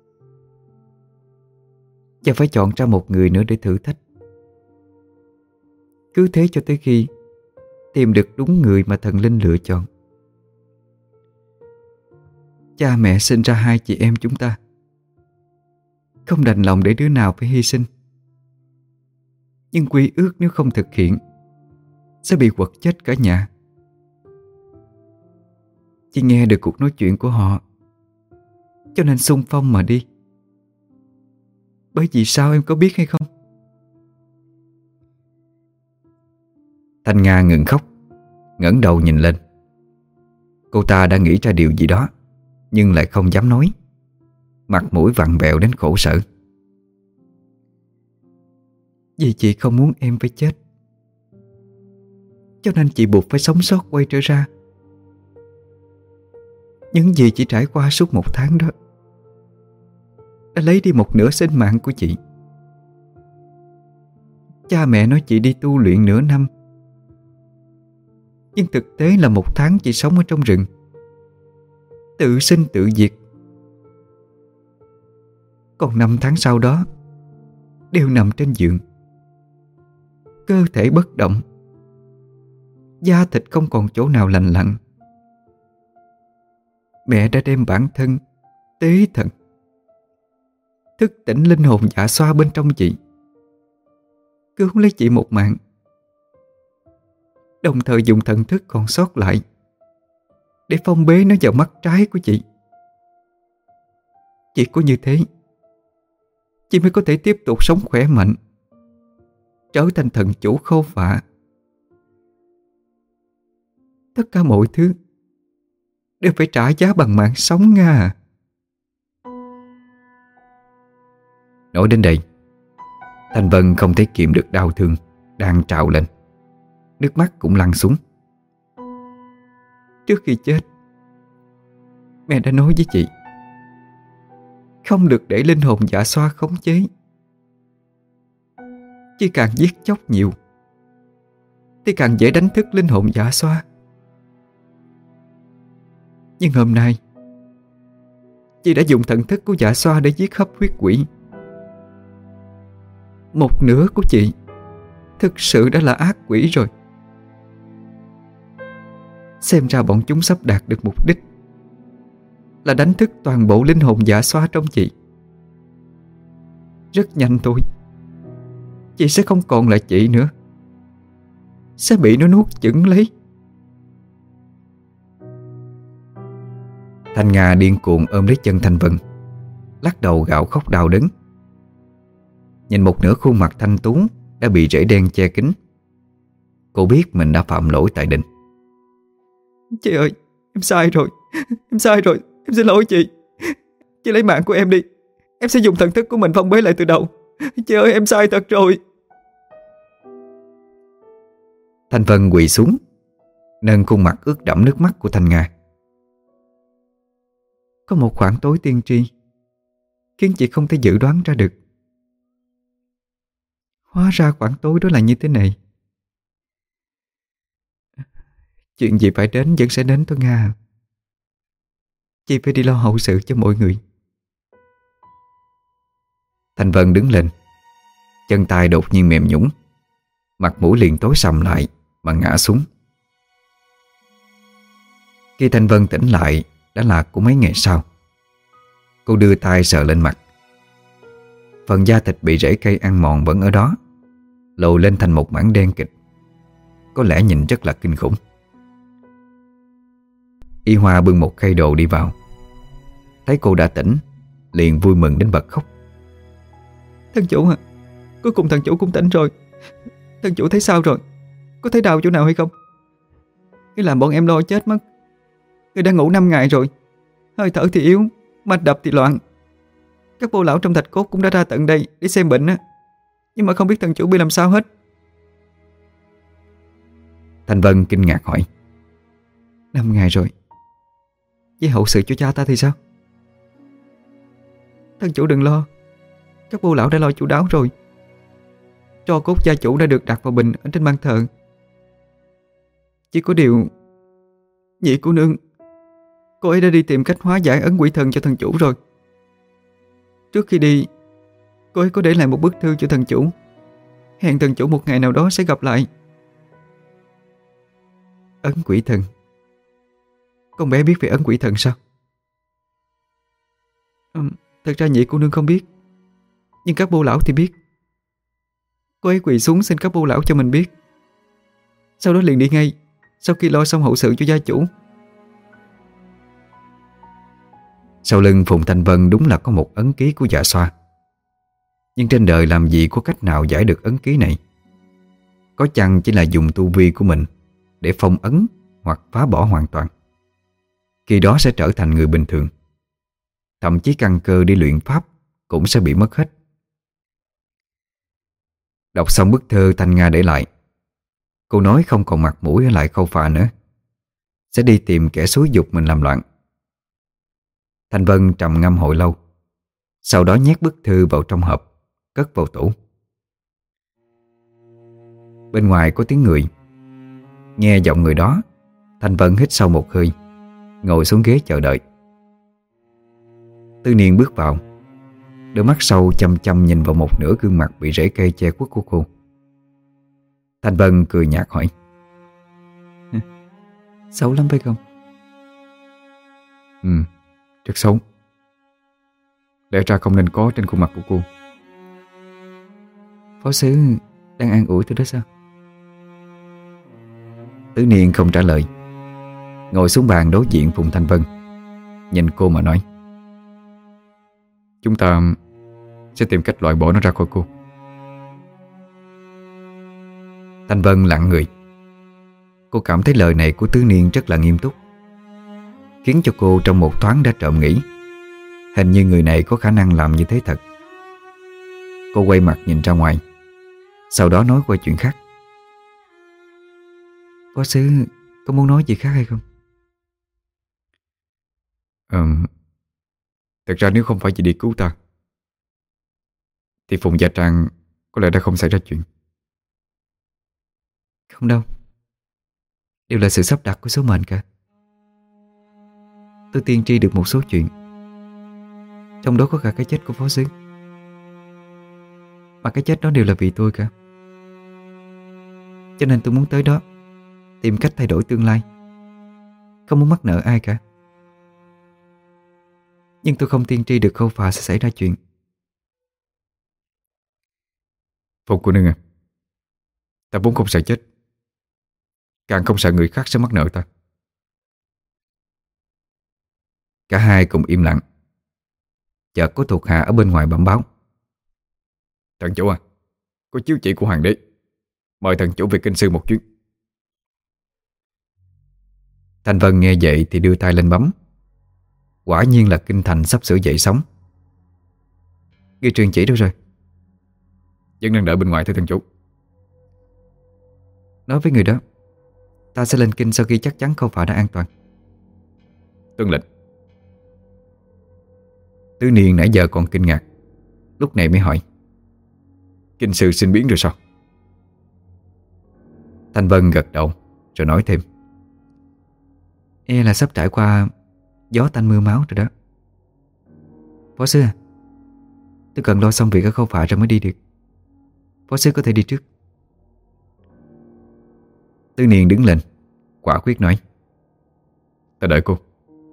Và phải chọn ra một người nữa để thử thách. Cứ thế cho tới khi tìm được đúng người mà thần linh lựa chọn. Cha mẹ sinh ra hai chị em chúng ta, không đành lòng để đứa nào phải hy sinh. Nhưng quy ước nếu không thực hiện sẽ bị quật chết cả nhà. Chị nghe được cuộc nói chuyện của họ, cho nên xung phong mà đi. Bởi vì sao em có biết hay không? Thanh Nga ngừng khóc, ngẩng đầu nhìn lên. Cô ta đã nghĩ ra điều gì đó, nhưng lại không dám nói, mặt mũi vặn vẹo đến khổ sở. Vì chị không muốn em phải chết, cho nên chị buộc phải sống sót quay trở ra. Những gì chị trải qua suốt 1 tháng đó đã lấy đi một nửa sinh mạng của chị. Cha mẹ nói chị đi tu luyện nửa năm, nhưng thực tế là 1 tháng chị sống ở trong rừng, tự sinh tự diệt. Còn 5 tháng sau đó đều nằm trên giường, cơ thể bất động, da thịt không còn chỗ nào lành lặn. Mẹ đã đem bản thân tế thần, thức tỉnh linh hồn dạ xoa bên trong chị, cứu lấy chị một mạng, đồng thời dùng thần thức còn sót lại để phong bế nó vào mắt trái của chị. Chỉ có như thế chị mới có thể tiếp tục sống khỏe mạnh, trở thành thần chủ khô phạ. Tất cả mọi thứ đều phải trả giá bằng mạng sống Nga. Nói đến đây, Thanh Vân không thể kiềm được đau thương đang trào lên, nước mắt cũng lăn xuống. Trước khi chết, mẹ đã nói với chị không được để linh hồn dạ xoa khống chế. Chỉ càng giết chóc nhiều thì càng dễ đánh thức linh hồn dạ xoa. Nhưng hôm nay chị đã dùng thần thức của dạ xoa để giết hấp huyết quỷ. Một nửa của chị thực sự đã là ác quỷ rồi. Xem ra bọn chúng sắp đạt được mục đích là đánh thức toàn bộ linh hồn dạ xoa trong chị. Rất nhanh thôi, chị sẽ không còn là chị nữa, sẽ bị nó nuốt chửng lấy. Thanh Nga điên cuồng ôm lấy chân Thanh Vân, lắc đầu gào khóc đau đớn. Nhìn một nửa khuôn mặt thanh tú đã bị rễ đen che kín, cô biết mình đã phạm lỗi tại Định. Chị ơi, em sai rồi, em sai rồi, em xin lỗi chị. Chị lấy mạng của em đi, em sẽ dùng thần thức của mình phong bế lại từ đầu. Chị ơi, em sai thật rồi. Thanh Vân quỳ xuống, nâng khuôn mặt ướt đẫm nước mắt của Thanh Nga. Có một khoảng tối tiên tri khiến chị không thể dự đoán ra được. Hóa ra khoảng tối đó là như thế này. Chuyện gì phải đến vẫn sẽ đến thôi Nga. Chị phải đi lo hậu sự cho mọi người. Thanh Vân đứng lên, chân tay đột nhiên mềm nhũn, mặt mũi liền tối sầm lại mà ngã xuống. Khi Thanh Vân tỉnh lại đã là của mấy ngày sau. Cô đưa tay sờ lên mặt. Phần da thịt bị rễ cây ăn mòn vẫn ở đó, lồi lên thành một mảng đen kịt, có lẽ nhìn rất là kinh khủng. Y Hoa bưng một khay đồ đi vào, Thấy cô đã tỉnh, liền vui mừng đến bật khóc. Thân chủ à, cuối cùng thần chủ cũng tỉnh rồi. Thân chủ thấy sao rồi? Có thấy đau chỗ nào hay không? Cái làm bọn em lo chết mất. Người đã ngủ 5 ngày rồi, hơi thở thì yếu, mạch đập thì loạn. Các bô lão trong thạch cốt cũng đã ra tận đây để xem bệnh á, nhưng mà không biết thần chủ bị làm sao hết. Thanh Vân kinh ngạc hỏi: 5 ngày rồi, với hậu sự cho cha ta thì sao? Thân chủ đừng lo, các bô lão đã lo chu đáo rồi. Tro cốt gia chủ đã được đặt vào bình ở trên ban thờ. Chỉ có điều nhị cô nương, cô ấy đã đi tìm cách hóa giải ấn quỷ thần cho thần chủ rồi. Trước khi đi, cô ấy có để lại một bức thư cho thần chủ, hẹn thần chủ một ngày nào đó sẽ gặp lại. Ấn quỷ thần? Con bé biết về ấn quỷ thần sao? Thật ra nhị cô nương không biết, nhưng các bô lão thì biết. Cô ấy quỳ xuống xin các bô lão cho mình biết, sau đó liền đi ngay sau khi lo xong hậu sự cho gia chủ. Sau lưng Phùng Thanh Vân đúng là có một ấn ký của Dạ Xoa. Nhưng trên đời làm gì có cách nào giải được ấn ký này? Có chăng chỉ là dùng tu vi của mình để phong ấn hoặc phá bỏ hoàn toàn. Khi đó sẽ trở thành người bình thường. Thậm chí căn cơ đi luyện pháp cũng sẽ bị mất hết. Đọc xong bức thơ Thanh Nga để lại, cô nói không còn mặt mũi ở lại Khâu Phà nữa, sẽ đi tìm kẻ xúi giục mình làm loạn. Thanh Vân trầm ngâm hồi lâu, sau đó nhét bức thư vào trong hộp, cất vào tủ. Bên ngoài có tiếng người. Nghe giọng người đó, Thanh Vân hít sâu một hơi, ngồi xuống ghế chờ đợi. Tư Niên bước vào, đôi mắt sâu chăm chăm nhìn vào một nửa gương mặt bị rễ cây che khuất của cô. Thanh Vân cười nhạt hỏi: Xấu lắm phải không? Rất xấu. Lẽ ra không nên có trên khuôn mặt của cô. Phó sứ đang an ủi tôi đó sao? Tứ Niên không trả lời, ngồi xuống bàn đối diện Phùng Thanh Vân, nhìn cô mà nói: Chúng ta sẽ tìm cách loại bỏ nó ra khỏi cô. Thanh Vân lặng người. Cô cảm thấy lời này của Tứ Niên rất là nghiêm túc, khiến cho cô trong một thoáng đã trộm nghĩ hình như người này có khả năng làm như thế thật. Cô quay mặt nhìn ra ngoài, sau đó nói qua chuyện khác: Phó sứ có muốn nói gì khác hay không? Thật ra nếu không phải chị đi cứu ta thì Phùng Gia Trang có lẽ đã không xảy ra chuyện. Không đâu, đều là sự sắp đặt của số mệnh cả. Tôi tiên tri được một số chuyện, trong đó có cả cái chết của phó sứ. Mà cái chết đó đều là vì tôi cả. Cho nên tôi muốn tới đó tìm cách thay đổi tương lai, không muốn mắc nợ ai cả. Nhưng tôi không tiên tri được Khâu Phà sẽ xảy ra chuyện. Phùng cô nương à, ta vốn không sợ chết, càng không sợ người khác sẽ mắc nợ ta. Cả hai cùng im lặng. Chợt có thuộc hạ ở bên ngoài bẩm báo: Thần chủ à, có chiếu chỉ của hoàng đế, mời thần chủ về kinh sư một chuyến. Thanh Vân nghe vậy thì đưa tay lên bấm. Quả nhiên là kinh thành sắp sửa dậy sóng. Ghi truyền chỉ đâu rồi? Vẫn đang đợi bên ngoài thưa thần chủ. Nói với người đó ta sẽ lên kinh sau khi chắc chắn Khâu Phà đã an toàn. Tuân lệnh. Tứ Niên nãy giờ còn kinh ngạc, lúc này mới hỏi: Kinh sư sinh biến rồi sao? Thanh Vân gật đầu rồi nói thêm: E là sắp trải qua gió tanh mưa máu rồi đó. Phó sứ à, tôi cần lo xong việc ở Khâu Phà rồi mới đi được. Phó sứ có thể đi trước. Tứ Niên đứng lên, quả quyết nói: Ta đợi cô.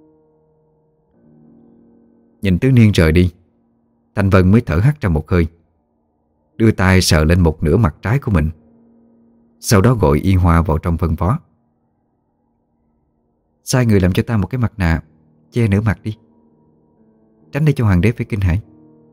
Nhìn Tứ Niên rời đi, Thanh Vân mới thở hắt ra một hơi, đưa tay sờ lên một nửa mặt trái của mình, sau đó gọi Y Hoa vào trong phân phó: Sai người làm cho ta một cái mặt nạ che nửa mặt đi. tránh để cho hoàng đế phải kinh hãi.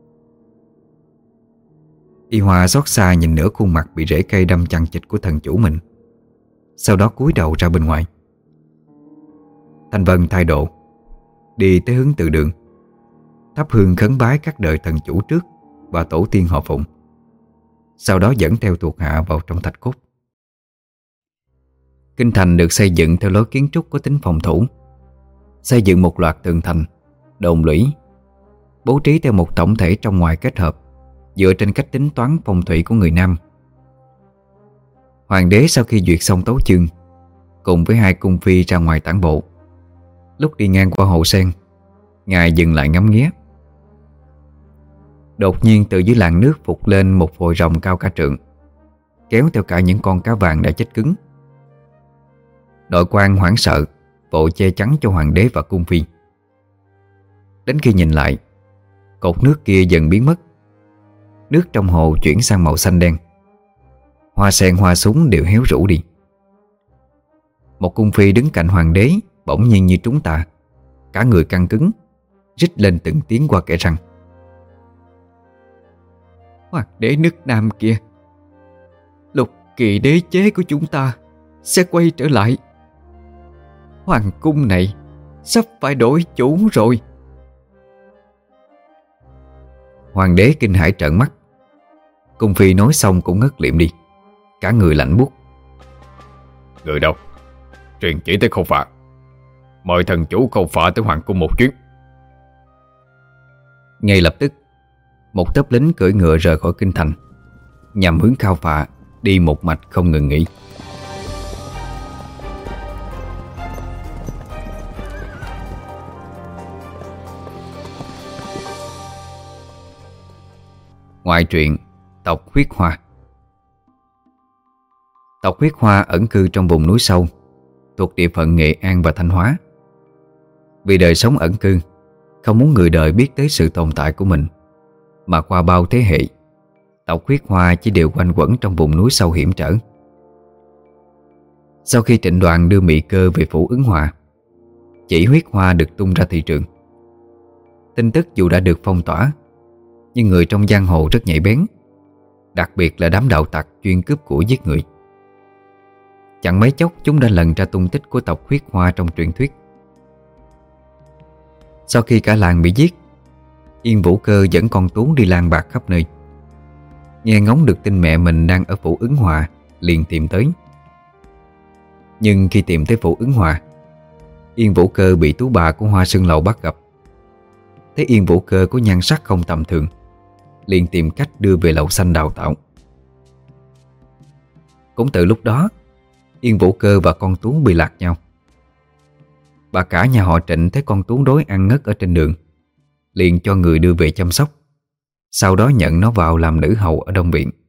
Y Hoa xót xa nhìn nửa khuôn mặt bị rễ cây đâm chằng chịt của thần chủ mình, sau đó cúi đầu ra bên ngoài. Thanh Vân thay độ, đi tới hướng từ đường, thắp hương khấn bái các đời thần chủ trước và tổ tiên họ Phụng, sau đó dẫn theo thuộc hạ vào trong thạch cốt. Kinh thành được xây dựng theo lối kiến trúc có tính phòng thủ, xây dựng một loạt tường thành, đồn lũy, bố trí theo một tổng thể trong ngoài kết hợp, dựa trên cách tính toán phong thủy của người Nam. Hoàng đế sau khi duyệt xong tấu chương, cùng với hai cung phi ra ngoài tản bộ. Lúc đi ngang qua hồ sen, ngài dừng lại ngắm nghía. Đột nhiên từ dưới làn nước phụt lên một vòi rồng cao cả trượng, kéo theo cả những con cá vàng đã chết cứng. Đội quan hoảng sợ vội che chắn cho hoàng đế và cung phi. Đến khi nhìn lại, cột nước kia dần biến mất. Nước trong hồ chuyển sang màu xanh đen. Hoa sen hoa súng đều héo rũ đi. Một cung phi đứng cạnh hoàng đế bỗng nhiên như trúng tà, cả người căng cứng, rít lên từng tiếng qua kẽ răng. Hoàng đế nước Nam kia, lục kỳ đế chế của chúng ta sẽ quay trở lại. Hoàng cung này sắp phải đổi chủ rồi. Hoàng đế kinh hãi trợn mắt. Cung phi nói xong cũng ngất liệm đi, cả người lạnh buốt. Người đâu? Truyền chỉ tới Khâu Phạ, mời thần chủ Khâu Phạ tới hoàng cung một chuyến. Ngay lập tức, một tốp lính cưỡi ngựa rời khỏi kinh thành, nhằm hướng Khao Phạ đi một mạch không ngừng nghỉ. Ngoại truyện tộc Huyết Hoa. Tộc Huyết Hoa ẩn cư trong vùng núi sâu thuộc địa phận Nghệ An và Thanh Hóa. Vì đời sống ẩn cư, không muốn người đời biết tới sự tồn tại của mình, mà qua bao thế hệ, tộc Huyết Hoa chỉ đều quanh quẩn trong vùng núi sâu hiểm trở. Sau khi Trịnh Đoàn đưa Mị Cơ về phủ Ứng Hòa, chỉ Huyết Hoa được tung ra thị trường. Tin tức dù đã được phong tỏa, nhưng người trong giang hồ rất nhạy bén, đặc biệt là đám đạo tặc chuyên cướp của giết người. Chẳng mấy chốc chúng đã lần ra tung tích của tộc Huyết Hoa trong truyền thuyết. Sau khi cả làng bị giết, Yên Vũ Cơ dẫn con Tú đi lang bạc khắp nơi. Nghe ngóng được tin mẹ mình đang ở phủ Ứng Hòa, liền tìm tới. Nhưng khi tìm tới phủ Ứng Hòa, Yên Vũ Cơ bị tú bà của Hoa Sơn Lầu bắt gặp. Thấy Yên Vũ Cơ có nhan sắc không tầm thường, liền tìm cách đưa về lầu xanh đào tạo. Cũng từ lúc đó, Yên Vũ Cơ và con Tú bị lạc nhau. Bà cả nhà họ Trịnh thấy con Tú đói ăn ngất ở trên đường, liền cho người đưa về chăm sóc, sau đó nhận nó vào làm nữ hầu ở Đông Viện.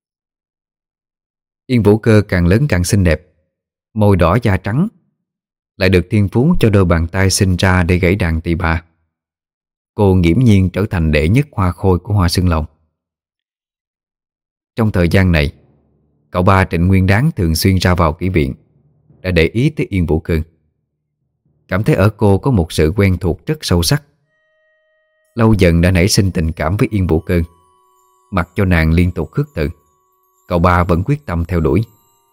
Yên Vũ Cơ càng lớn càng xinh đẹp, môi đỏ da trắng, lại được thiên phú cho đôi bàn tay sinh ra để gảy đàn tỳ bà. Cô nghiễm nhiên trở thành đệ nhất hoa khôi của Hoa Sơn Lầu. Trong thời gian này, cậu ba Trịnh Nguyên Đáng thường xuyên ra vào kỹ viện, đã để ý tới Yên Vũ Cơ, cảm thấy ở cô có một sự quen thuộc rất sâu sắc. Lâu dần đã nảy sinh tình cảm với Yên Vũ Cơ. Mặc cho nàng liên tục khước từ, cậu ba vẫn quyết tâm theo đuổi.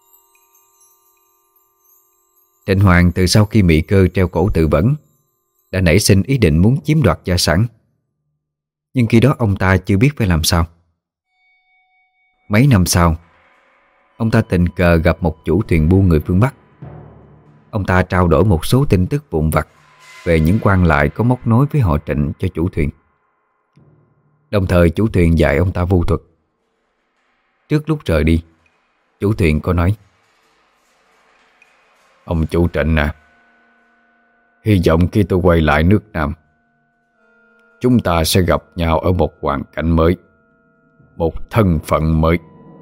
Trịnh Hoàng từ sau khi Mị Cơ treo cổ tự vẫn, đã nảy sinh ý định muốn chiếm đoạt gia sản. Nhưng khi đó ông ta chưa biết phải làm sao. Mấy năm sau, ông ta tình cờ gặp một chủ thuyền buôn người phương Bắc. Ông ta trao đổi một số tin tức vụn vặt về những quan lại có móc nối với họ Trịnh cho chủ thuyền. Đồng thời chủ thuyền dạy ông ta vu thuật. Trước lúc rời đi, chủ thuyền có nói: Ông chủ Trịnh à, hy vọng khi tôi quay lại nước Nam, chúng ta sẽ gặp nhau ở một hoàn cảnh mới, một thân phận mới.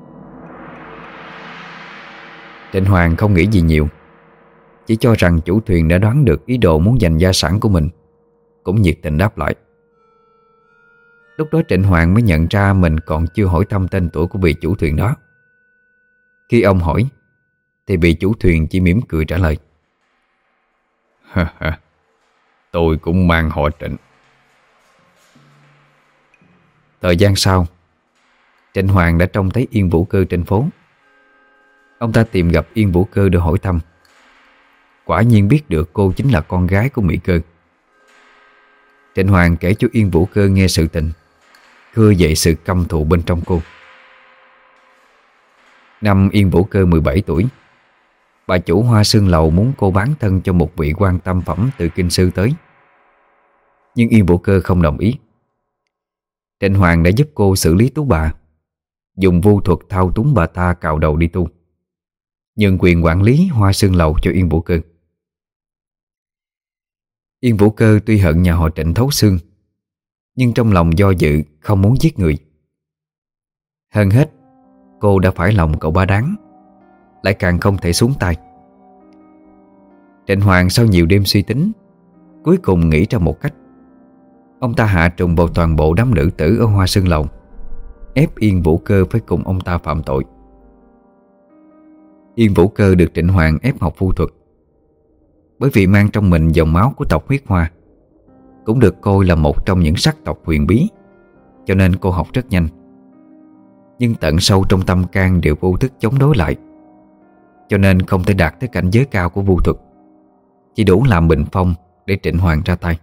Trịnh Hoàng không nghĩ gì nhiều, chỉ cho rằng chủ thuyền đã đoán được ý đồ muốn giành gia sản của mình, cũng nhiệt tình đáp lại. Lúc đó Trịnh Hoàng mới nhận ra mình còn chưa hỏi thăm tên tuổi của vị chủ thuyền đó. Khi ông hỏi, thì vị chủ thuyền chỉ mỉm cười trả lời: Tôi cũng mang họ Trịnh, Thời gian sau, Trịnh Hoàng đã trông thấy Yên Vũ Cơ trên phố. Ông ta tìm gặp Yên Vũ Cơ để hỏi thăm. Quả nhiên biết được cô chính là con gái của Mỹ Cơ. Trịnh Hoàng kể cho Yên Vũ Cơ nghe sự tình, khơi dậy sự căm thù bên trong cô. Năm Yên Vũ Cơ 17 tuổi, bà chủ Hoa Sương Lầu muốn cô bán thân cho một vị quan tam phẩm từ kinh sư tới. Nhưng Yên Vũ Cơ không đồng ý. Trịnh Hoàng đã giúp cô xử lý tú bà, dùng vu thuật thao túng bà ta cạo đầu đi tu, nhường quyền quản lý Hoa Sương Lầu cho Yên Vũ Cơ. Yên Vũ Cơ tuy hận nhà họ Trịnh thấu xương, nhưng trong lòng do dự không muốn giết người. Hơn hết, cô đã phải lòng cậu Ba Đáng, lại càng không thể xuống tay. Trịnh Hoàng sau nhiều đêm suy tính, cuối cùng nghĩ ra một cách. Ông ta hạ trùng vào toàn bộ đám nữ tử ở Hoa Sương Lầu, ép Yên Vũ Cơ phải cùng ông ta phạm tội. Yên Vũ Cơ được Trịnh Hoàng ép học vu thuật. Bởi vì mang trong mình dòng máu của tộc Huyết Hoa, cũng được coi là một trong những sắc tộc huyền bí, cho nên cô học rất nhanh. Nhưng tận sâu trong tâm can đều vô thức chống đối lại, cho nên không thể đạt tới cảnh giới cao của vu thuật, chỉ đủ làm bình phong để Trịnh Hoàng ra tay.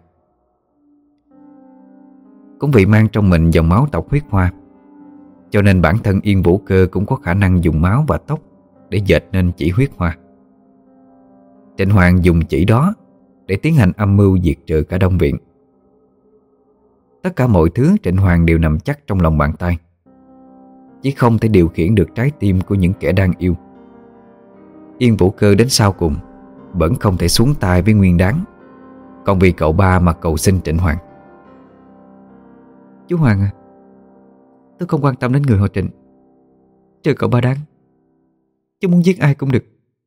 Cũng vì mang trong mình dòng máu tộc Huyết Hoa, cho nên bản thân Yên Vũ Cơ cũng có khả năng dùng máu và tóc để dệt nên chỉ Huyết Hoa. Trịnh Hoàng dùng chỉ đó để tiến hành âm mưu diệt trừ cả Đông Viện. Tất cả mọi thứ Trịnh Hoàng đều nằm chắc trong lòng bàn tay, chỉ không thể điều khiển được trái tim của những kẻ đang yêu. Yên Vũ Cơ đến sau cùng vẫn không thể xuống tay với Nguyên Đáng, còn vì cậu ba mà cầu xin Trịnh Hoàng. Chú Hoàng à, tôi không quan tâm đến người họ Trịnh, trừ cậu Ba Đáng. Chú muốn giết ai cũng được.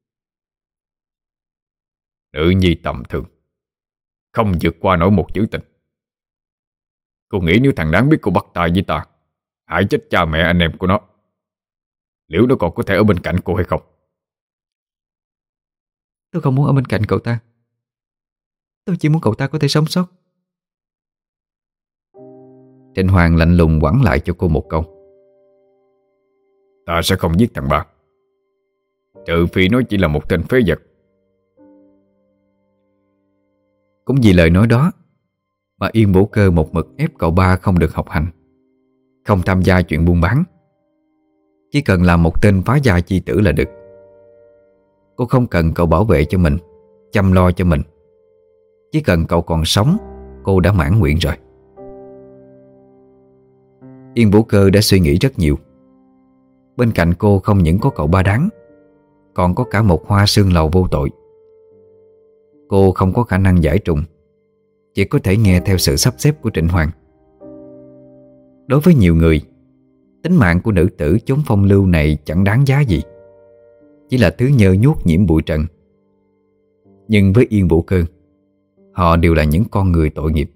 Nữ nhi tầm thường, không vượt qua nổi một chữ tình. Cô nghĩ nếu thằng Đáng biết cô bắt tay với ta, hại chết cha mẹ anh em của nó, liệu nó còn có thể ở bên cạnh cô hay không? Tôi không muốn ở bên cạnh cậu ta. Tôi chỉ muốn cậu ta có thể sống sót. Trịnh Hoàng lạnh lùng quẳng lại cho cô một câu. Ta sẽ không giết thằng ba, trừ phi nó chỉ là một tên phế vật. Cũng vì lời nói đó mà Yên Vũ Cơ một mực ép cậu ba không được học hành, không tham gia chuyện buôn bán, chỉ cần làm một tên phá gia chi tử là được. Cô không cần cậu bảo vệ cho mình, chăm lo cho mình. Chỉ cần cậu còn sống, cô đã mãn nguyện rồi. Yên Vũ Cơ đã suy nghĩ rất nhiều. Bên cạnh cô không những có cậu Ba Đáng, còn có cả một Hoa Sương Lầu vô tội. Cô không có khả năng giải trùng, chỉ có thể nghe theo sự sắp xếp của Trịnh Hoàng. Đối với nhiều người, tính mạng của nữ tử chốn phong lưu này chẳng đáng giá gì, chỉ là thứ nhơ nhuốc nhiễm bụi trần. Nhưng với Yên Vũ Cơ, họ đều là những con người tội nghiệp.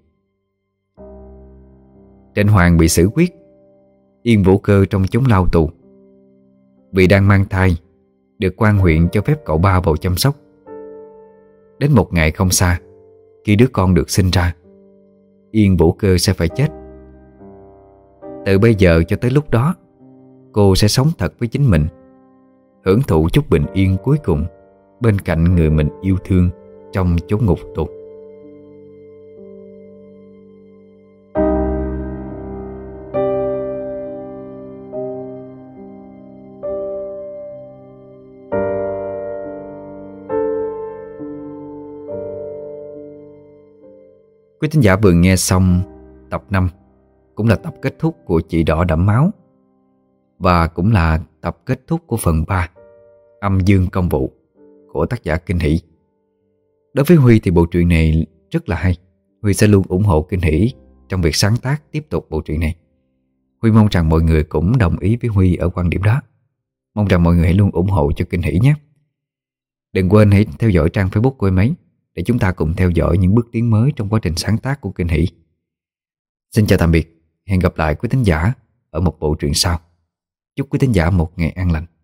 Trịnh Hoàng bị xử quyết, Yên Vũ Cơ trong chốn lao tù. Vì đang mang thai, được quan huyện cho phép cậu ba vào chăm sóc. Đến một ngày không xa, khi đứa con được sinh ra, Yên Vũ Cơ sẽ phải chết. Từ bây giờ cho tới lúc đó, cô sẽ sống thật với chính mình, hưởng thụ chút bình yên cuối cùng bên cạnh người mình yêu thương trong chốn ngục tù. Quý thính giả vừa nghe xong tập 5, cũng là tập kết thúc của Chị Đỏ Đẫm Máu, và cũng là tập kết thúc của phần 3 Âm Dương Công Vụ của tác giả Kinh Hỷ. Đối với Huy thì bộ truyện này rất là hay. Huy sẽ luôn ủng hộ Kinh Hỷ trong việc sáng tác tiếp tục bộ truyện này. Huy mong rằng mọi người cũng đồng ý với Huy ở quan điểm đó. Mong rằng mọi người hãy luôn ủng hộ cho Kinh Hỷ nhé. Đừng quên hãy theo dõi trang Facebook của em ấy để chúng ta cùng theo dõi những bước tiến mới trong quá trình sáng tác của Kinh Hỷ. Xin chào tạm biệt. Hẹn gặp lại quý thính giả ở một bộ truyện sau. Chúc quý thính giả một ngày an lành.